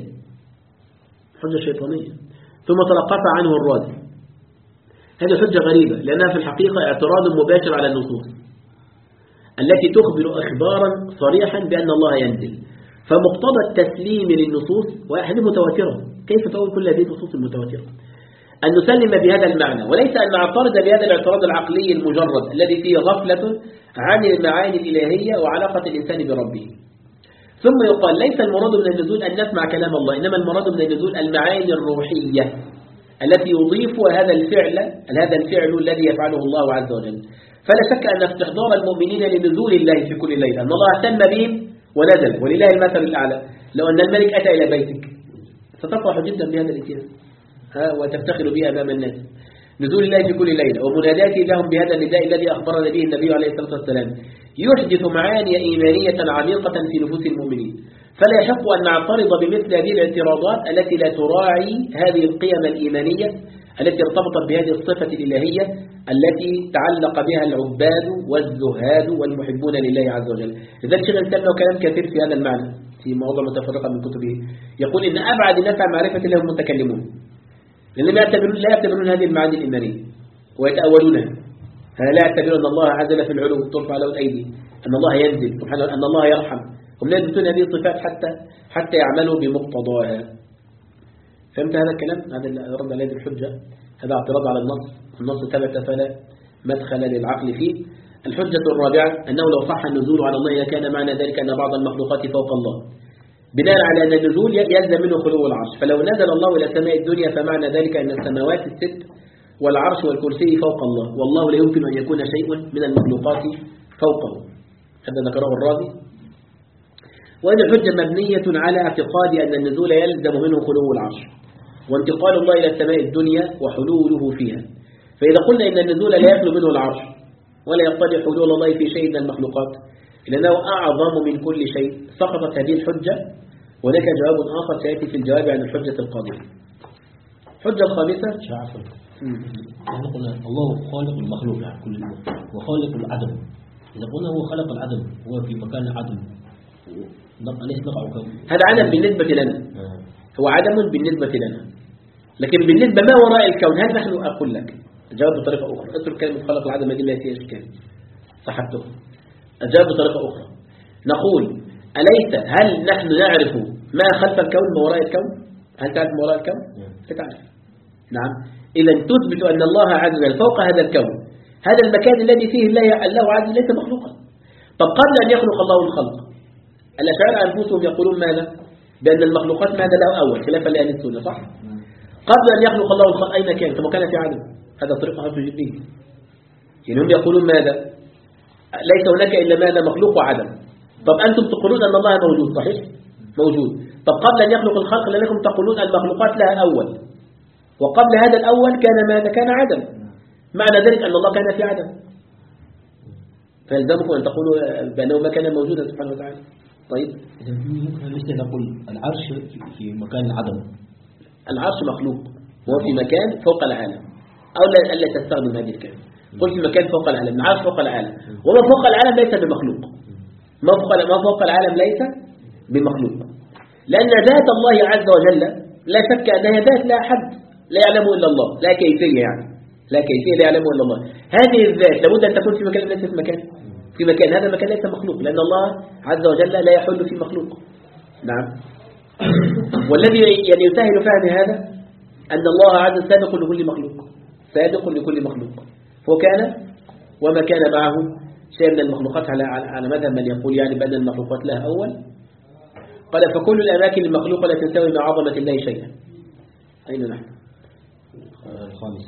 حجة شيطانية، ثم تلقف عنه الرازي. هذه حجة غريبة لأنها في الحقيقة اعتراض مباشر على النصوص التي تخبر إخبارا صريحا بأن الله ينزل. فمقتضى التسليم للنصوص وأحد متواترة، كيف تقول كل هذه النصوص المتواترة؟ أن نسلم بهذا المعنى، وليس أن نعترض بهذا الاعتراض العقلي المجرد الذي فيه غفلة عن المعاني الإلهية وعلاقة الإنسان بربه. ثم يقال ليس المراد من النزول أن نسمع كلام الله، إنما المراد من النزول المعاني الروحية التي يضيفها هذا الفعل هذا الفعل الذي يفعله الله عز وجل. فلا شك أن استحضار المؤمنين لنزول الله في كل ليلة، أن الله اهتم بهم ونزل، ولله المثل الأعلى. لو أن الملك أتى إلى بيتك ستفرح جدا بهذا الاتيان وتفتخر به أمام الناس. نزول الله في كل ليلة ومناداته لهم بهذا النداء الذي أخبرنا به النبي عليه الصلاة والسلام يحدث معاني إيمانية عميقة في نفوس المؤمنين. فلا يحق أن نعترض بمثل هذه الاعتراضات التي لا تراعي هذه القيم الإيمانية التي ارتبطت بهذه الصفة الإلهية التي تعلق بها العباد والزهاد والمحبون لله عز وجل. لذلك شيخ الإسلام له كلام كثير في هذا المعنى في مواضع متفرقة من كتبه، يقول إن أبعد الناس عن معرفة الله هم المتكلمون، لأنهم لا يعتبرون هذه المعاني الإيمانية ويتأولونها. لا يعتبرون أن الله عز وجل في العلو ترفع له الأيدي، أن الله ينزل سبحانه، أن الله يرحم. هم لا يثبتون هذه الصفات حتى حتى يعملوا بمقتضاها. فهمت هذا الكلام؟ هذا رد على هذه الحجة، هذا اعتراض على النص، النص ثبت فلا مدخل للعقل فيه. الحجة الرابعة أنه لو صح النزول على الله لكان معنى ذلك أن بعض المخلوقات فوق الله، بناء على أن النزول يلزم منه خلو العرش. فلو نزل الله إلى سماء الدنيا فمعنى ذلك أن السماوات الست والعرش والكرسي فوق الله، والله لا يمكن أن يكون شيء من المخلوقات فوقه. هذا ذكره الرازي. وإن الحجة مبنية على اعتقاد أن النزول يلزم منه خلو العرش وانتقال الله إلى السماء الدنيا وحلوله فيها. فإذا قلنا إن النزول لا يخلو منه العرش ولا يقتضي حلول الله في شيء من المخلوقات لأنه أعظم من كل شيء، سقطت هذه الحجة. وهناك جواب آخر سيأتي في الجواب عن الحجة القادمة. الحجة الخامسة شعفا نحن قلنا الله خالق المخلوق يعني كل وخالق العدم. إذا قلنا هو خلق العدم هو في مكان العدم أليس نقع كم؟ هذا عدم بالنسبة لنا، هو عدم بالنسبة لنا، لكن بالنسبة ما وراء الكون هذا نحن أقول لك الجواب بطريقة أخرى. اترك كلمة خلق العدم هذه لا فيها إشكال، صحته. الجواب بطريقة أخرى نقول أليس هل نحن نعرف ما خلف الكون ما وراء الكون؟ هل تعرف ما وراء الكون؟ لا تعرف. نعم، إذا تثبت أن الله عز وجل فوق هذا الكون، هذا المكان الذي فيه الله الله عز وجل ليس مخلوقا. طب قبل أن يخلق الله الخلق الأشاعرة أنفسهم يقولون ماذا؟ بأن المخلوقات ماذا له أول خلافا لأهل السنة، صح؟ قبل أن يخلق الله الخلق أين كان؟ ثم كان في عدم. هذا طريقة حرف جديد. يعني هم يقولون ماذا؟ ليس هناك إلا ماذا؟ مخلوق وعدم. طب أنتم تقولون أن الله موجود، صحيح؟ موجود. طب قبل أن يخلق الخلق لأنكم تقولون المخلوقات لها أول، وقبل هذا الأول كان ماذا؟ كان عدم. معنى ذلك أن الله كان في عدم، فيلزمكم أن تقولوا بأنه ما كان موجودا سبحانه وتعالى. طيب إذا ممكن نقول العرش في مكان العدم. العرش مخلوق وهو في مكان فوق العالم، أو لا ألا تستخدم هذه الكلمة. قل في مكان فوق العالم، العرش فوق العالم، وما فوق العالم ليس بمخلوق. ما فوق ما فوق العالم ليس بمخلوق، لأن ذات الله عز وجل لا شك أنها ذات لا أحد لا يعلمه إلا الله، لا كيفية يعني، لا كيفية لا يعلمه إلا الله. هذه الذات لابد أن تكون في مكان ليس في مكان في مكان هذا المكان ليس مخلوق، لأن الله عز وجل لا يحل في مخلوق. نعم. والذي يعني يسهل فهم هذا أن الله عز وجل سابق لكل مخلوق، سابق لكل مخلوق، هو كان وما كان معه شيء من المخلوقات على على مذهب من يقول يعني بأن المخلوقات لها أول. قال فكل الأماكن المخلوقة لا تساوي مع عظمة الله شيئا. أين نحن؟ الخامس.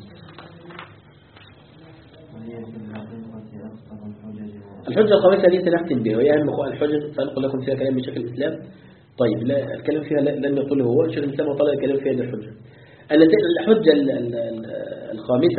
الحجة الخامسة دي سنختم بها وهي أهم الحجة سأنقل لكم فيها كلام من شيخ الإسلام. طيب لا الكلام فيها لم يقله هو، شيخ الإسلام وطلع الكلام فيها الحجة. الحجة الخامسة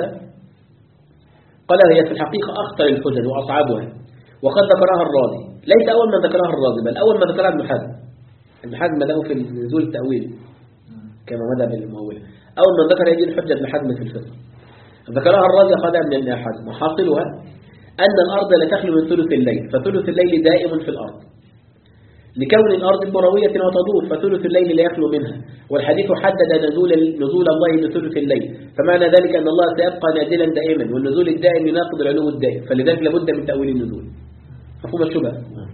قال هي في الحقيقة أخطر الحجج وأصعبها، وقد ذكرها الرازي، ليس أول من ذكرها الرازي بل أول من ذكرها ابن حزم. ابن حزم له في نزول التأويل كما مذهب المؤولة، أول من ذكر هذه الحجة ابن حزم في الفقه، ذكرها الرازي أخذها من ابن حزم. وحاصلها أن الأرض لا تخلو من ثلث الليل، فثلث الليل دائم في الأرض لكون الأرض كروية وتدور، فثلث الليل لا يخلو منها. والحديث حدد نزول نزول الله لثلث الليل، فمعنى ذلك أن الله سيبقى نازلا دائما، والنزول الدائم يناقض العلو الدائم، فلذلك لابد من تأويل النزول. مفهوم الشبهة؟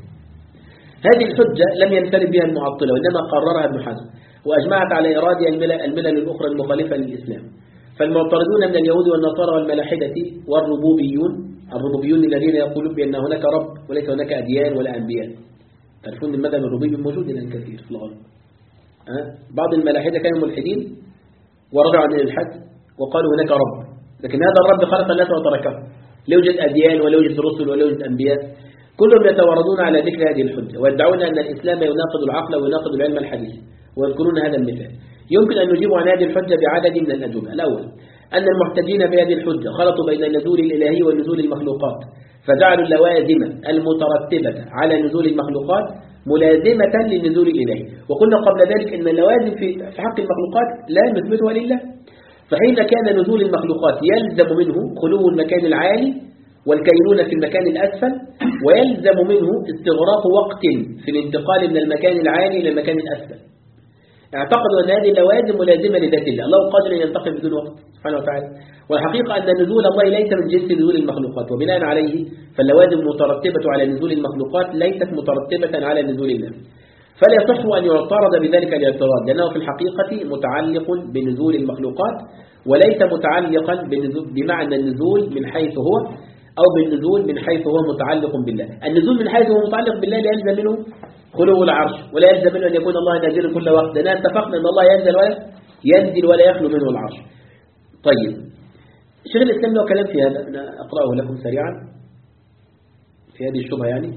هذه الحجة لم ينفرد بها المعطلة، وإنما قررها ابن حزم وأجمعت على إراد الملل الأخرى المخالفة للإسلام. فالمعترضون من اليهود والنصارى والملاحدة والربوبيون، الربوبيون الذين يقولون بأن هناك رب وليس هناك أديان ولا أنبياء. تعرفون المذهب الربوبي موجود الآن كثير في الغرب. أه؟ بعض الملاحدة كانوا ملحدين ورجعوا عن الإلحاد وقالوا هناك رب، لكن هذا الرب خلق الناس وتركه، لا يوجد أديان ولا يوجد رسل ولا يوجد أنبياء. كلهم يتواردون على ذكر هذه الحجة ويدعون أن الإسلام يناقض العقل ويناقض العلم الحديث، ويذكرون هذا المثال. يمكن أن نجيب عن هذه الحجة بعدد من الأجوبة. الأول أن المحتجين بهذه الحجة خلطوا بين النزول الإلهي والنزول المخلوقات، فجعلوا اللوازم المترتبة على نزول المخلوقات ملازمة للنزول الإلهي. وقلنا قبل ذلك أن اللوازم في حق المخلوقات لا نثبتها لله، فحين كان نزول المخلوقات يلزم منه خلو المكان العالي والكينونة في المكان الأسفل، ويلزم منه استغراق وقت في الانتقال من المكان العالي إلى المكان الأسفل. اعتقدوا أن هذه اللوازم ملازمة لذات الله، الله قادر أن ينتقل بدون وقت سبحانه وتعالى. والحقيقة أن نزول الله ليس من جنس نزول المخلوقات، وبناء عليه فاللوازم المترتبة على نزول المخلوقات ليست مترتبة على نزول الله، فلا يصح أن يعترض بذلك الاعتراض، لأنه في الحقيقة متعلق بنزول المخلوقات وليس متعلقا بمعنى النزول من حيث هو، أو بالنزول من حيث هو متعلق بالله. النزول من حيث هو متعلق بالله لا يلزم منه خلو العرش، ولا يلزم منه أن يكون الله نازل كل وقت، لأننا اتفقنا أن الله ينزل ولا ينزل ولا يخلو منه العرش. طيب شيخ الإسلام له كلام في هذا، أنا أقرأه لكم سريعا في هذه الشبهة يعني.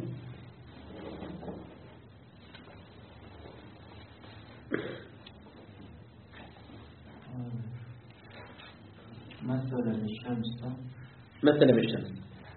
مثل بالشمس مثل بالشمس.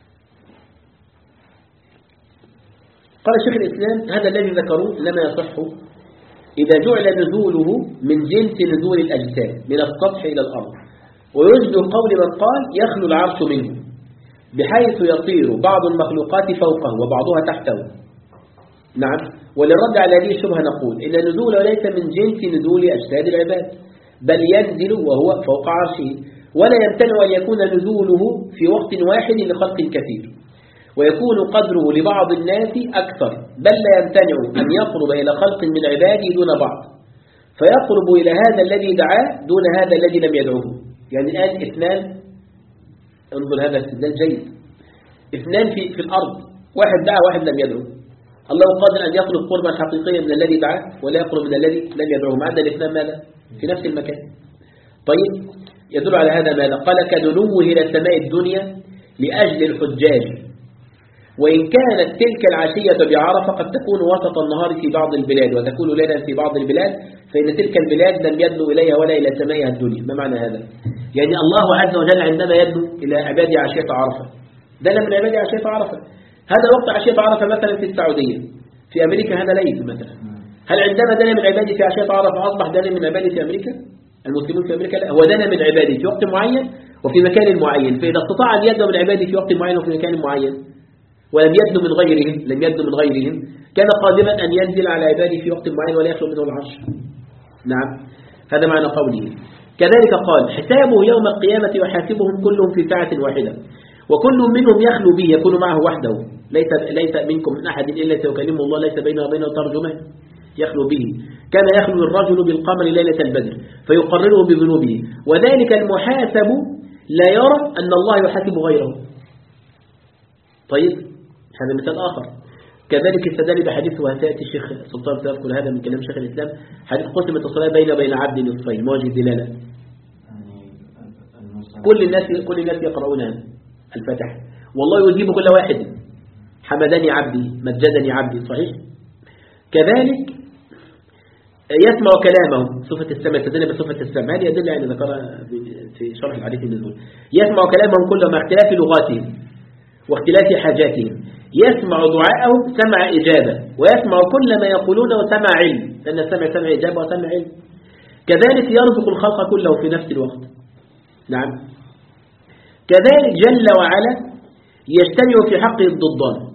قال شيخ الإسلام هذا الذي ذكروه لما يصح إذا جعل نزوله من جنس نزول الأجسام من السطح إلى الأرض، ويجد قول من قال يخلو العرش منه بحيث يطير بعض المخلوقات فوقه وبعضها تحته. نعم. وللرد على هذه الشبهة نقول إن النزول ليس من جنس نزول أجساد العباد، بل ينزل وهو فوق عرشه، ولا يمتنع أن يكون نزوله في وقت واحد لخلق كثير، ويكون قدره لبعض الناس أكثر، بل لا يمتنع أن يقرب إلى خلق من عباده دون بعض، فيقرب إلى هذا الذي دعاه دون هذا الذي لم يدعوه. يعني الآن اثنان، انظر هذا الاستدلال جيد، اثنان في, في الأرض، واحد دعا واحد لم يدعو، الله قادر أن يخلق قربا حقيقيا من الذي دعاه ولا يقرب من الذي لم يدعوه، مع أن الاثنان ماذا؟ في نفس المكان. طيب يدل على هذا ماذا؟ قال كدنوه إلى السماء الدنيا لأجل الحجاج، وإن كانت تلك العشية بعرفة قد تكون وسط النهار في بعض البلاد وتكون ليلا في بعض البلاد، فإن تلك البلاد لم يدنو إليها ولا إلى سمائها الدنيا. ما معنى هذا؟ يعني الله عز وجل عندما يدنو إلى عباد عشية عرفة، دنا من عباد عشية عرفة، هذا وقت عشية عرفة مثلا في السعودية، في أمريكا هذا ليل مثلا. هل عندما دنا من عبادي في عشية عرفة أصبح دنا من عبادي في أمريكا؟ المسلمون في أمريكا لا، هو دنا من عبادي في وقت معين وفي مكان معين، فإذا استطاع أن يدنو من عبادي في وقت معين وفي مكان معين ولم يدنو من غيرهم لم يدنو من غيرهم كان قادما أن ينزل على عباده في وقت معين ولا يخلو منه العرش. نعم، هذا معنى قوله. كذلك قال حسابه يوم القيامة وحاسبهم كلهم في ساعة واحدة، وكل منهم يخلو به يكون معه وحده، ليس ليس منكم من أحد إلا سيكلمه الله ليس بينه وبينه ترجمان، يخلو به. كان يخلو الرجل بالقمر ليلة البدر فيقرره بذنوبه، وذلك المحاسب لا يرى أن الله يحاسب غيره. طيب هذا مثال آخر. كذلك استدل بحديث وهتأتي الشيخ سلطان سيذكر هذا من كلام شيخ الإسلام، حديث قسمت الصلاة بين وبين عبد نصفين مواجه الدلالة. كل الناس كل الناس يقرؤون الفاتحة والله يجيب كل واحد حمدني عبدي مجدني عبدي، صحيح. كذلك يسمع كلامه صفة السمع، تدل بصفة السمع، هذه يدل يعني ذكرها في شرح الحديث النزول. يسمع كلامهم كله مع اختلاف لغاتهم واختلاف حاجاتهم، يسمع دعاءهم سمع إجابة، ويسمع كل ما يقولونه سمع علم، لأن السمع سمع إجابة وسمع علم. كذلك يرزق الخلق كله في نفس الوقت. نعم. كذلك جل وعلا يجتمع في حقه الضدان،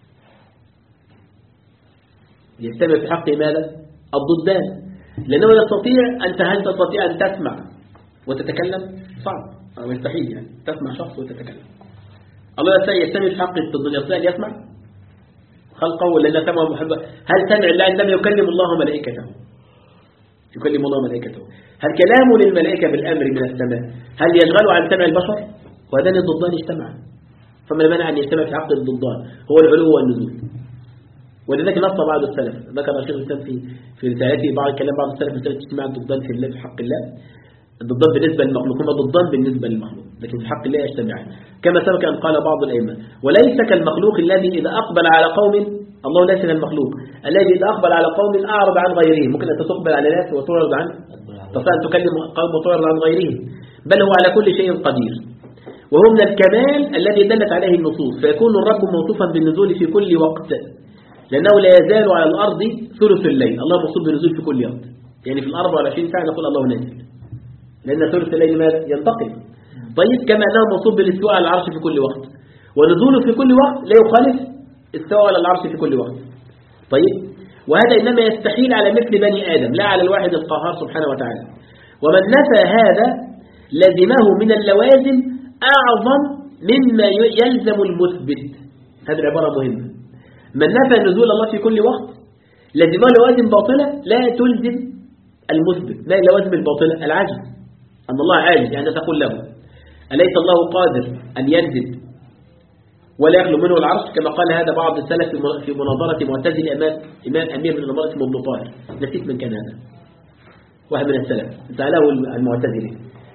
يجتمع في حقه ماذا؟ الضدان، لأنه يستطيع أنت هل تستطيع أن تسمع وتتكلم؟ صعب أو يستحيل يعني تسمع شخص وتتكلم. الله يستمع في حق الضدان، يستطيع أن يسمع خلقه لأن سمع محبة. هل سمع الله عندما يكلم الله ملائكته؟ يكلم الله ملائكته. هل كلامه للملائكة بالأمر من السماء هل يشغله عن سمع البشر؟ وهذان الضدان اجتمعا، فما المانع أن يجتمع في حق الضدان هو العلو والنزول. ولذلك نص بعض السلف، ذكر الشيخ الإسلام في في رسالته بعض كلام بعض السلف مثل اجتماع الضدان في الله في حق الله. الضدان بالنسبة للمخلوق هما ضدان بالنسبة للمخلوق، لكن في حق الله يجتمعان، كما سبق أن قال بعض الأئمة وليس كالمخلوق الذي إذا أقبل على قوم، الله ليس كالمخلوق الذي إذا أقبل على قوم أعرض عن غيرهم. ممكن أن تقبل على ناس وتعرض عن تستطيع أن تكلم قوم وتعرض عن غيرهم، بل هو على كل شيء قدير، وهو من الكمال الذي دلت عليه النصوص. فيكون الرب موصوفا بالنزول في كل وقت، لأنه لا يزال على الأرض ثلث الليل، الله موصوف بالنزول في كل وقت. يعني في الأربع والعشرين ساعة نقول الله نازل، لأن ثلث الليل ماذا؟ ينتقل. طيب كما أنه موصوف بالاستواء على العرش في كل وقت، ونزوله في كل وقت لا يخالف استواء على العرش في كل وقت. طيب وهذا إنما يستحيل على مثل بني آدم لا على الواحد القهار سبحانه وتعالى. ومن نفى هذا لزمه من اللوازم أعظم مما يلزم المثبت. هذه العبارة مهمة. من نفى نزول الله في كل وقت لزمه لوازم باطلة لا تلزم المثبت. ما هي اللوازم الباطلة؟ العجز، أن الله عاجز، يعني تقول له أليس الله قادر أن ينزل ولا يخلو منه العرش، كما قال هذا بعض السلف في مناظرة معتزل أمام إمام أمير من الأمراء اسمه ابن طاهر، نسيت من كان هذا، واحد من السلف سأله المعتزلي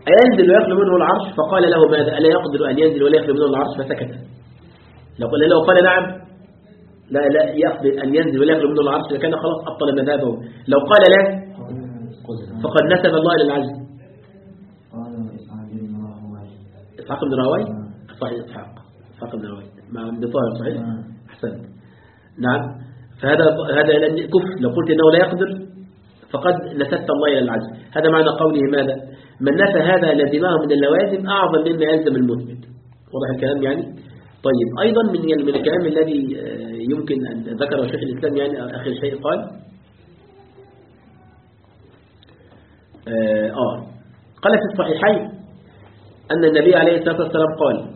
أينزل ويخلو منه العرش؟ فقال له ماذا؟ ألا يقدر أن ينزل ولا يخلو منه العرش؟ فسكت. لو قال لو قال نعم لا لا يقدر أن ينزل ولا يخلو منه العرش لكان خلاص أبطل مذهبه. لو قال لا فقد نسب الله إلى العجز. إسحاق بن راهويه صحيح إسحاق إسحاق بن راهويه مع ابن طاهر صحيح أحسن. نعم فهذا هذا كفر. لو قلت إنه لا يقدر فقد نسبت الله إلى العجز. هذا معنى قوله ماذا؟ من نفى هذا لزمه من اللوازم أعظم مما يلزم المثبت. واضح الكلام يعني؟ طيب أيضا من من الكلام الذي يمكن أن ذكره شيخ الإسلام يعني آخر شيء قال آه قال في الصحيحين أن النبي عليه الصلاة والسلام قال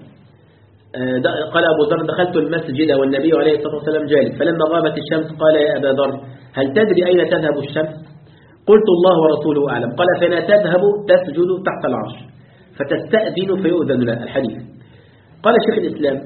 آه قال أبو ذر دخلت المسجد والنبي عليه الصلاة والسلام جالس فلما غابت الشمس قال يا أبا ذر هل تدري أين تذهب الشمس؟ قلت الله ورسوله أعلم. قال فإنها تذهب تسجد تحت العرش فتستأذن فيؤذن لها. الحديث. قال شيخ الإسلام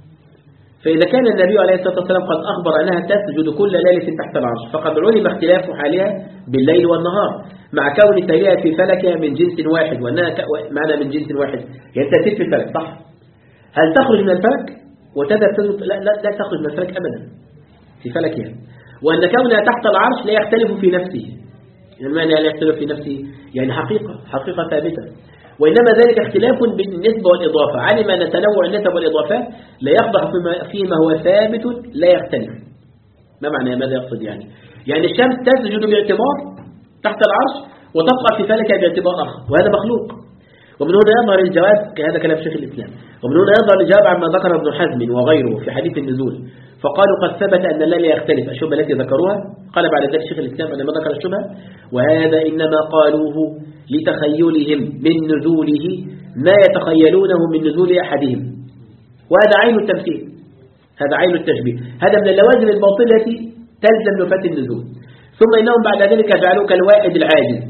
فإذا كان النبي عليه الصلاة والسلام قد أخبر أنها تسجد كل ليلة تحت العرش فقد علم اختلاف حالها بالليل والنهار مع كون سيرها في فلكها من جنس واحد وأنها ك... معنى من جنس واحد يعني تسير في الفلك صح؟ هل تخرج من الفلك وتذهب تسجد؟ لا, لا, لا تخرج من الفلك أبدا في فلكها. وأن كونها تحت العرش لا يختلف في نفسه يعني معنى لا يختلف في نفسه يعني حقيقة حقيقة ثابتة وإنما ذلك اختلاف بالنسبة والإضافة. علم أن تنوع النسب والإضافات لا يخضع فيما هو ثابت لا يختلف. ما معنى ماذا يقصد يعني؟ يعني الشمس تسجد باعتبار تحت العرش وتبقى في فلكها باعتبار آخر وهذا مخلوق. ومن هنا يظهر الجواب هذا كلام شيخ الإسلام. ومن هنا يظهر الجواب عما ذكر ابن حزم وغيره في حديث النزول فقالوا قد ثبت أن لا يختلف الشبهة التي ذكروها. قال بعد ذلك شيخ الإسلام عندما ذكر الشبهة وهذا إنما قالوه لتخيلهم من نزوله ما يتخيلونه من نزول أحدهم وهذا عين التمثيل هذا عين التشبيه. هذا من اللوازم الباطلة التي تلزم نفاة النزول. ثم إنهم بعد ذلك جعلوا كالواحد العاجز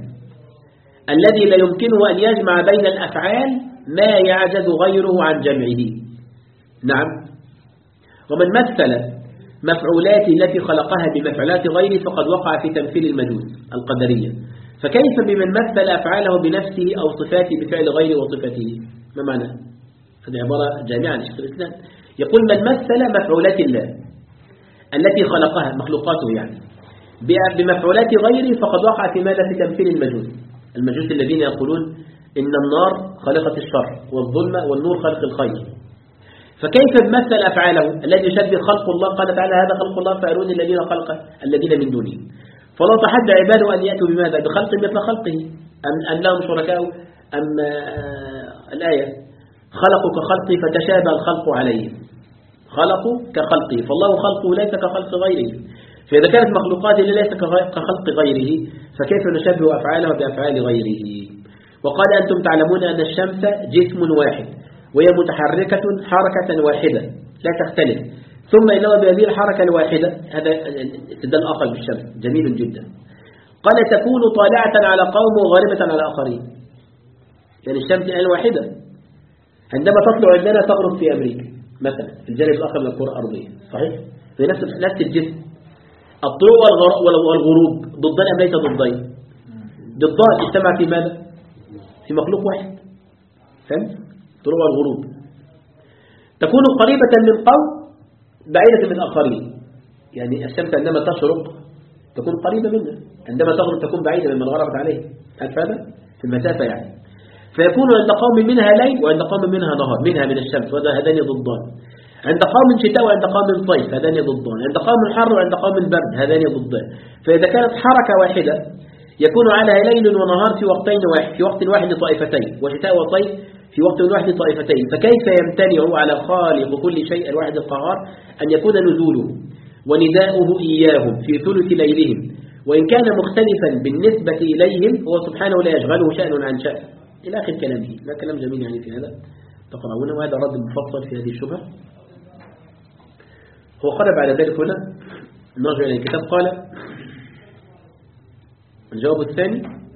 الذي لا يمكنه أن يجمع بين الأفعال ما يعجز غيره عن جمعه. نعم. ومن مثل مفعولات التي خلقها بمفعولات غيره فقد وقع في تمثيل المجوس القدرية. فكيف بمن مثل أفعاله بنفسه أو صفاته بفعل غيره وصفته؟ ما معنى؟ هذه عبارة جامعة لشيخ الإسلام. يقول من مثل مفعولات الله التي خلقها مخلوقاته يعني بمفعولات غيره فقد وقع في ماذا؟ في تمثيل المجوس. المجوس الذين يقولون إن النار خلقت الشر والظلمة والنور خلق الخير. فكيف بمثل أفعاله الذي يشبه خلق الله؟ قال تعالى هذا خلق الله فأروني الذين خلق الذين من دونه. فلو تحدى عباده أن يأتوا بماذا؟ بخلق مثل خلقه أم, أم لهم شركاء أم آه الآية خلقوا كخلقه فتشابه الخلق عليهم خلقوا كخلقه فالله خلقه ليس كخلق غيره. فإذا كانت مخلوقاته ليس كخلق غيره فكيف نشبه أفعاله بأفعال غيره؟ وقال أنتم تعلمون أن الشمس جسم واحد وهي متحركة حركة واحدة لا تختلف ثم إنه بهذه الحركة الواحدة هذا استدلال آخر بالشمس جميل جدا. قال تكون طالعة على قوم وغالبة على آخرين يعني الشمس الآن واحدة عندما تطلع عندنا تغرب في أمريكا مثلا في الجانب الآخر من الكرة الأرضية صحيح؟ في نفس نفس الجسم الطلوع والغروب ضدان أم ليس ضدين؟ ضدان اجتمع في ماذا؟ في مخلوق واحد فهمت؟ طلوع والغروب تكون قريبة من قوم بعيدة من آخرين يعني الشمس عندما تشرق تكون قريبة منها عندما تغرب تكون بعيدة ممن غربت عليه هل هذا؟ في المسافة يعني فيكون عند قوم منها ليل وعند قوم منها نهار منها من الشمس وهذا هذان ضدان عند قوم شتاء وعند قوم صيف هذان ضدان عند قوم حر وعند قوم برد هذان ضدان. فإذا كانت حركة واحدة يكون عليها ليل ونهار في وقتين واحد في وقت واحد لطائفتين وشتاء وصيف في وقت واحد لطائفتين. فكيف يمتنع على خالق كل شيء الواحد القهار أن يكون نزوله ونداؤه إياهم في ثلث ليلهم وإن كان مختلفا بالنسبة إليهم هو سبحانه لا يشغله شأن عن شأن إلى آخر كلامه. لا كلام جميل يعني في هذا تقرؤونه وهذا رد مفصل في هذه الشبهة. هو قال بعد ذلك هنا نرجع إلى الكتاب قال الجواب الثاني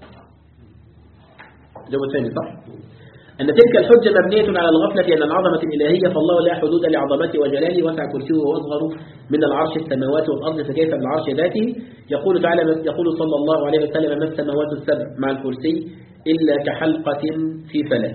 الجواب الثاني صح أن تلك الحجة مبنية على الغفلة أن العظمة الإلهية فالله لا حدود لعظمته وجلاله وسع كرسيه وأصغر من العرش السماوات والأرض فكيف بالعرش ذاته. يقول تعالى يقول صلى الله عليه وسلم ما السماوات السبع مع الكرسي إلا كحلقة في فلاة.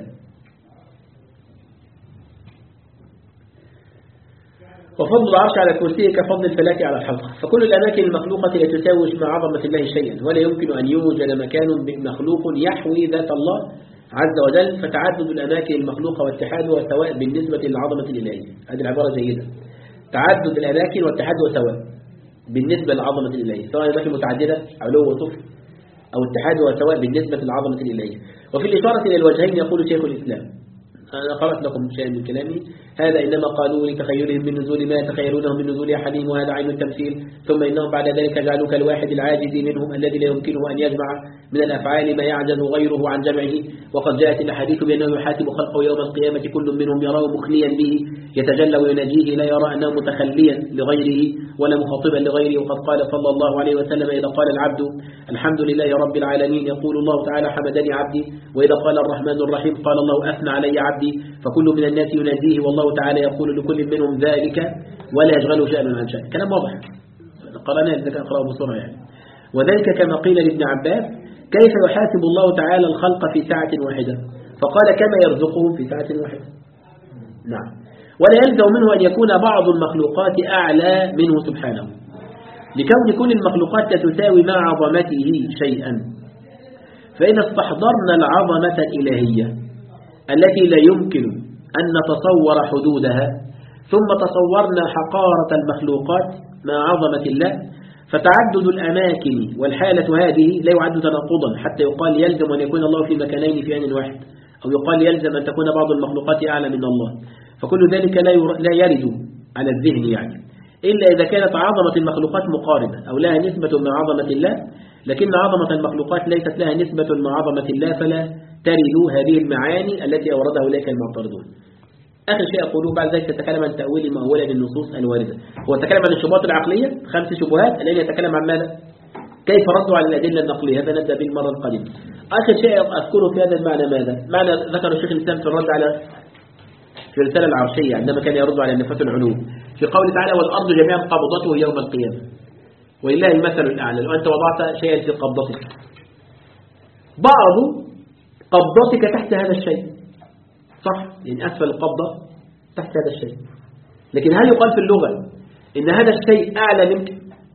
وفضل العرش على الكرسي كفضل الفلاة على الحلقة. فكل الأماكن المخلوقة لا تساوي مع عظمة الله شيئا، ولا يمكن أن يوجد مكان مخلوق يحوي ذات الله عز وجل. فتعدد الأماكن المخلوقة واتحادها سواء بالنسبة للعظمة الإلهية. هذه العبارة جيدة. تعدد الأماكن واتحادها سواء بالنسبة للعظمة الإلهية، سواء أماكن متعددة علو وسفل أو اتحادها سواء بالنسبة للعظمة الإلهية. وفي الإشارة إلى الوجهين يقول شيخ الإسلام، أنا قرأت لكم شيئا من كلامي، هذا إنما قالوا لتخيلهم من نزول ما يتخيلونه من نزول أحدهم، وهذا عين التمثيل. ثم إنهم بعد ذلك جعلوا كالواحد العاجز منهم الذي لا يمكنه أن يجمع من الأفعال ما يعجز غيره عن جمعه. وقد جاءت الأحاديث بأنه يحاسب خلقه يوم القيامة كل منهم يراه مخليا به يتجلى ويناجيه، لا يرى أنه متخليا لغيره ولا مخاطبا لغيره. وقد قال صلى الله عليه وسلم: إذا قال العبد الحمد لله رب العالمين يقول الله تعالى: حمدني عبدي. وإذا قال الرحمن الرحيم قال الله: أثنى علي عبدي. فكل من الناس يناديه والله تعالى يقول لكل منهم ذلك ولا يشغله شأن عن شأن. كلام واضح قرأناه، إذا كان قرأه بسرعة يعني. وذلك كما قيل لابن عباس: كيف يحاسب الله تعالى الخلق في ساعة واحدة؟ فقال: كما يرزقهم في ساعة واحدة. نعم. ولا يلزم منه أن يكون بعض المخلوقات أعلى منه سبحانه، لكون كل المخلوقات تساوي مع عظمته شيئا. فإذا استحضرنا العظمة الإلهية التي لا يمكن أن نتصور حدودها، ثم تصورنا حقارة المخلوقات مع عظمة الله، فتعدد الأماكن والحالة هذه لا يعد تناقضا حتى يقال يلزم أن يكون الله في مكانين في آن واحد، أو يقال يلزم أن تكون بعض المخلوقات أعلى من الله. فكل ذلك لا يرد على الذهن يعني، إلا إذا كانت عظمة المخلوقات مقاربة أو لها نسبة مع عظمة الله. لكن عظمة المخلوقات ليست لها نسبة مع عظمة الله، فلا ترد هذه المعاني التي أوردها أولئك المعترضون. آخر شيء أقوله بعد ذلك تتكلم عن تأويل مؤولة للنصوص الواردة. هو تكلم عن الشبهات العقلية، خمس شبهات، الذي يتكلم عن ماذا؟ كيف ردوا على الأدلة النقلية. هذا نبدأ به المرة القادمة. آخر شيء أذكره في هذا المعنى ماذا؟ معنى ذكر الشيخ الإسلام في الرد على في الرسالة العرشية عندما كان يرد على نفاة العلوم في قوله تعالى: والأرض جميعا قبضته يوم القيامة ولله المثل الأعلى لو أنت وضعت شيئا في قبضتك. بعض قبضتك تحت هذا الشيء، صح؟ لأن أسفل القبضة تحت هذا الشيء. لكن هل يقال في اللغة إن هذا الشيء أعلى منك؟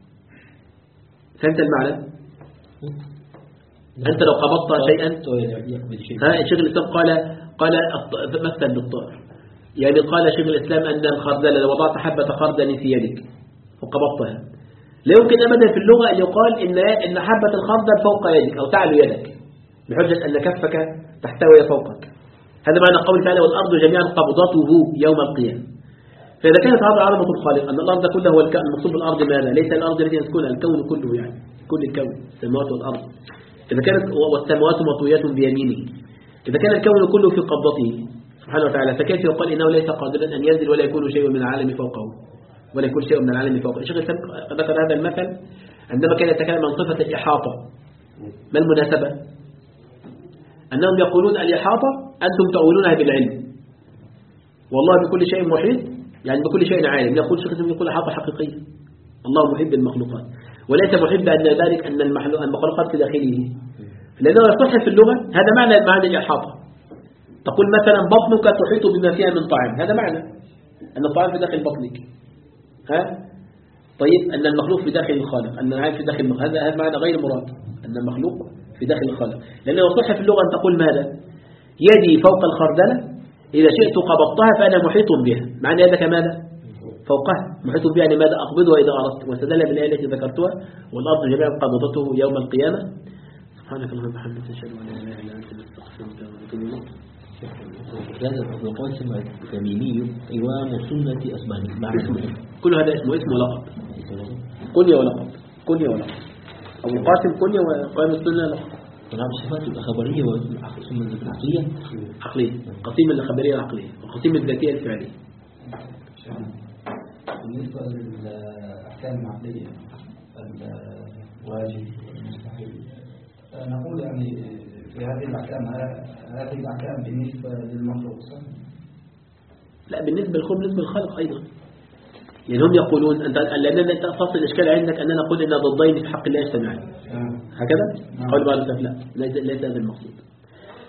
فهمت المعنى؟ أنت لو قبضت شيئا، ها الشيخ الإسلام قال قال مثل بالطائر، يعني قال شيخ الإسلام أن الخردل لو وضعت حبة خردل في يدك وقبضتها، لا يمكن أبدا في اللغة أن يقال إن إن حبة الخردل فوق يدك أو تعلو يدك بحجة أن كفك تحتوي فوقك. هذا معنى قول تعالى: والأرض جميعا قبضته يوم القيامة. فإذا كانت هذا عظمة الخالق أن الأرض كلها هو الكون، المقصود بالأرض ماذا؟ ليس الأرض التي يسكنها، الكون كله يعني كل الكون، السماوات والأرض. إذا كانت والسماوات مطويات بيمينه، إذا كان الكون كله في قبضته سبحانه وتعالى، فكيف يقال إنه ليس قادرا أن ينزل ولا يكون شيء من العالم فوقه ولا يكون شيء من العالم فوقه؟ الشيخ الإسلام ذكر هذا المثل عندما كان يتكلم عن صفة الإحاطة. ما المناسبة؟ أنهم يقولون الإحاطة أنتم تؤولونها بالعلم، والله بكل شيء محيط، يعني بكل شيء عالم. يقول الشيخ الإسلام يقول إحاطة حقيقية، الله محب المخلوقات، وليس محب أن ذلك أن المخلوقات في داخله، لأنه يصح في اللغة. هذا معنى معنى الإحاطة. تقول مثلا بطنك تحيط بما فيها من طعام، هذا معنى أن الطعام في داخل بطنك. ها طيب أن المخلوق في داخل الخالق، أن العالم في داخل المخلوق، هذا هذا معنى غير مراد، أن المخلوق في داخل الخالق. لأنه يصح في اللغة أن تقول ماذا؟ يدي فوق الخردلة، إذا شئت قبضتها فأنا محيط بها. معنى هذا كماذا؟ فوقها محيط بها، يعني ماذا؟ أقبضها إذا أردت. واستدل بالآية التي ذكرتها: والأرض جميعا قبضته يوم القيامة. سبحانك اللهم وبحمدك أشهد أن لا إله إلا أنت نستغفرك ونتوب إليك. هذا المخلوقات سمع تميمي قوام سنة أسماني مع اسمه. كل هذا اسمه اسم ولقب، كنية ولقب، كنية ولقب. أبو القاسم كنية وقوام السنة لقب. نعم. الصفات الخبرية والصفات العقلية عقلية، قسيم الخبرية العقلية وقسيم الذاتية الفعلية. بالنسبة للأحكام العقلية الواجب والمستحيل، نقول يعني في هذه الأحكام هذه الأحكام بالنسبة للمخلوق صح؟ لا، بالنسبة للخلق بالنسبة للخالق أيضا. يعني هم يقولون أنت لأن أنت فصل الإشكال عندك أننا نقول إن ضدين في حق الله يجتمعان. هكذا؟ قول بعض السلف لا، ليس ليس هذا المقصود.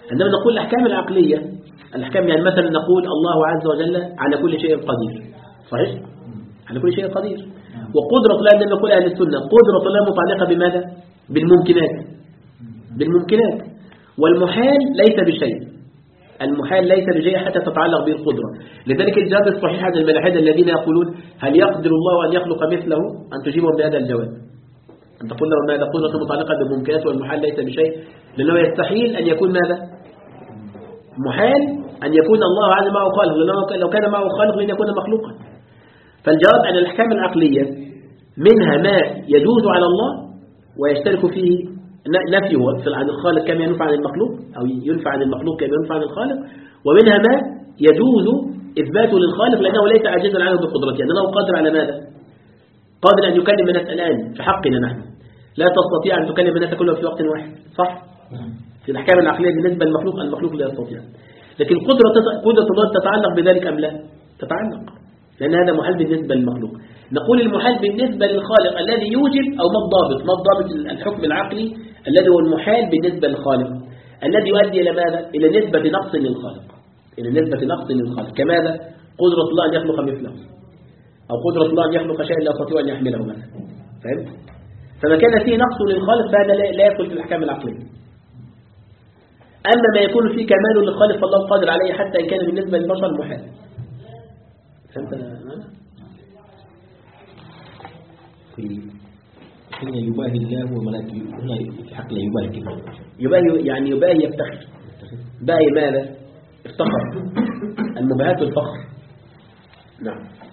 عندما نقول الأحكام العقلية، الأحكام يعني مثلا نقول الله عز وجل على كل شيء قدير، صحيح؟ على كل شيء قدير. وقدرة الله عندما نقول أهل السنة قدرة الله متعلقة بماذا؟ بالممكنات، بالممكنات. والمحال ليس بشيء، المحال ليس بشيء حتى تتعلق به القدرة. لذلك الجواب الصحيح عن الملاحدة الذين يقولون هل يقدر الله أن يخلق مثله، أن تجيبهم بهذا الجواب، أن تقول لهم ماذا؟ قدرة متعلقة بالممكنات والمحال ليس بشيء، لأنه يستحيل أن يكون ماذا؟ محال أن يكون الله عز معه خالق، لأنه لو كان معه خالق لن يكون مخلوقا. فالجواب عن الأحكام العقلية منها ما يجوز على الله ويشترك فيه نفيه عن الخالق كما ينفع عن المخلوق، أو ينفع عن المخلوق كما ينفع عن الخالق، ومنها ما يجوز إثباته للخالق لأنه ليس عاجزا عنه بقدرته، لأنه قادر على ماذا؟ قادر أن يكلم الناس الآن في حقنا نحن، لا تستطيع أن تكلم الناس كلهم في وقت واحد، صح؟ في الأحكام العقلية بالنسبة للمخلوق، المخلوق لا يستطيع. لكن قدرة قدرة الله تتعلق بذلك أم لا؟ تتعلق، لأن هذا محال بالنسبة للمخلوق. نقول المحال بالنسبة للخالق الذي يوجب، أو ما الضابط؟ ما الضابط الحكم العقلي الذي هو المحال بالنسبة للخالق الذي يؤدي إلى ماذا؟ إلى نسبة نقص للخالق، إلى نسبة نقص للخالق. كماذا؟ قدرة الله أن يخلق مثله، أو قدرة الله أن يخلق شيئا لا يستطيع أن يحمله مثلا. فهمت؟ فما كان فيه نقص للخالق فهذا لا يدخل في الأحكام العقلية. أما ما يكون فيه كمال للخالق فالله قادر عليه حتى إن كان بالنسبة للبشر محال. فهمت أنا؟ هنا يباهي الله وملائكته، هنا في حق لا يباهي كيف؟ يباهي يعني يباهي يفتخر. باهي ماذا؟ افتخر، المباهات والفخر. نعم.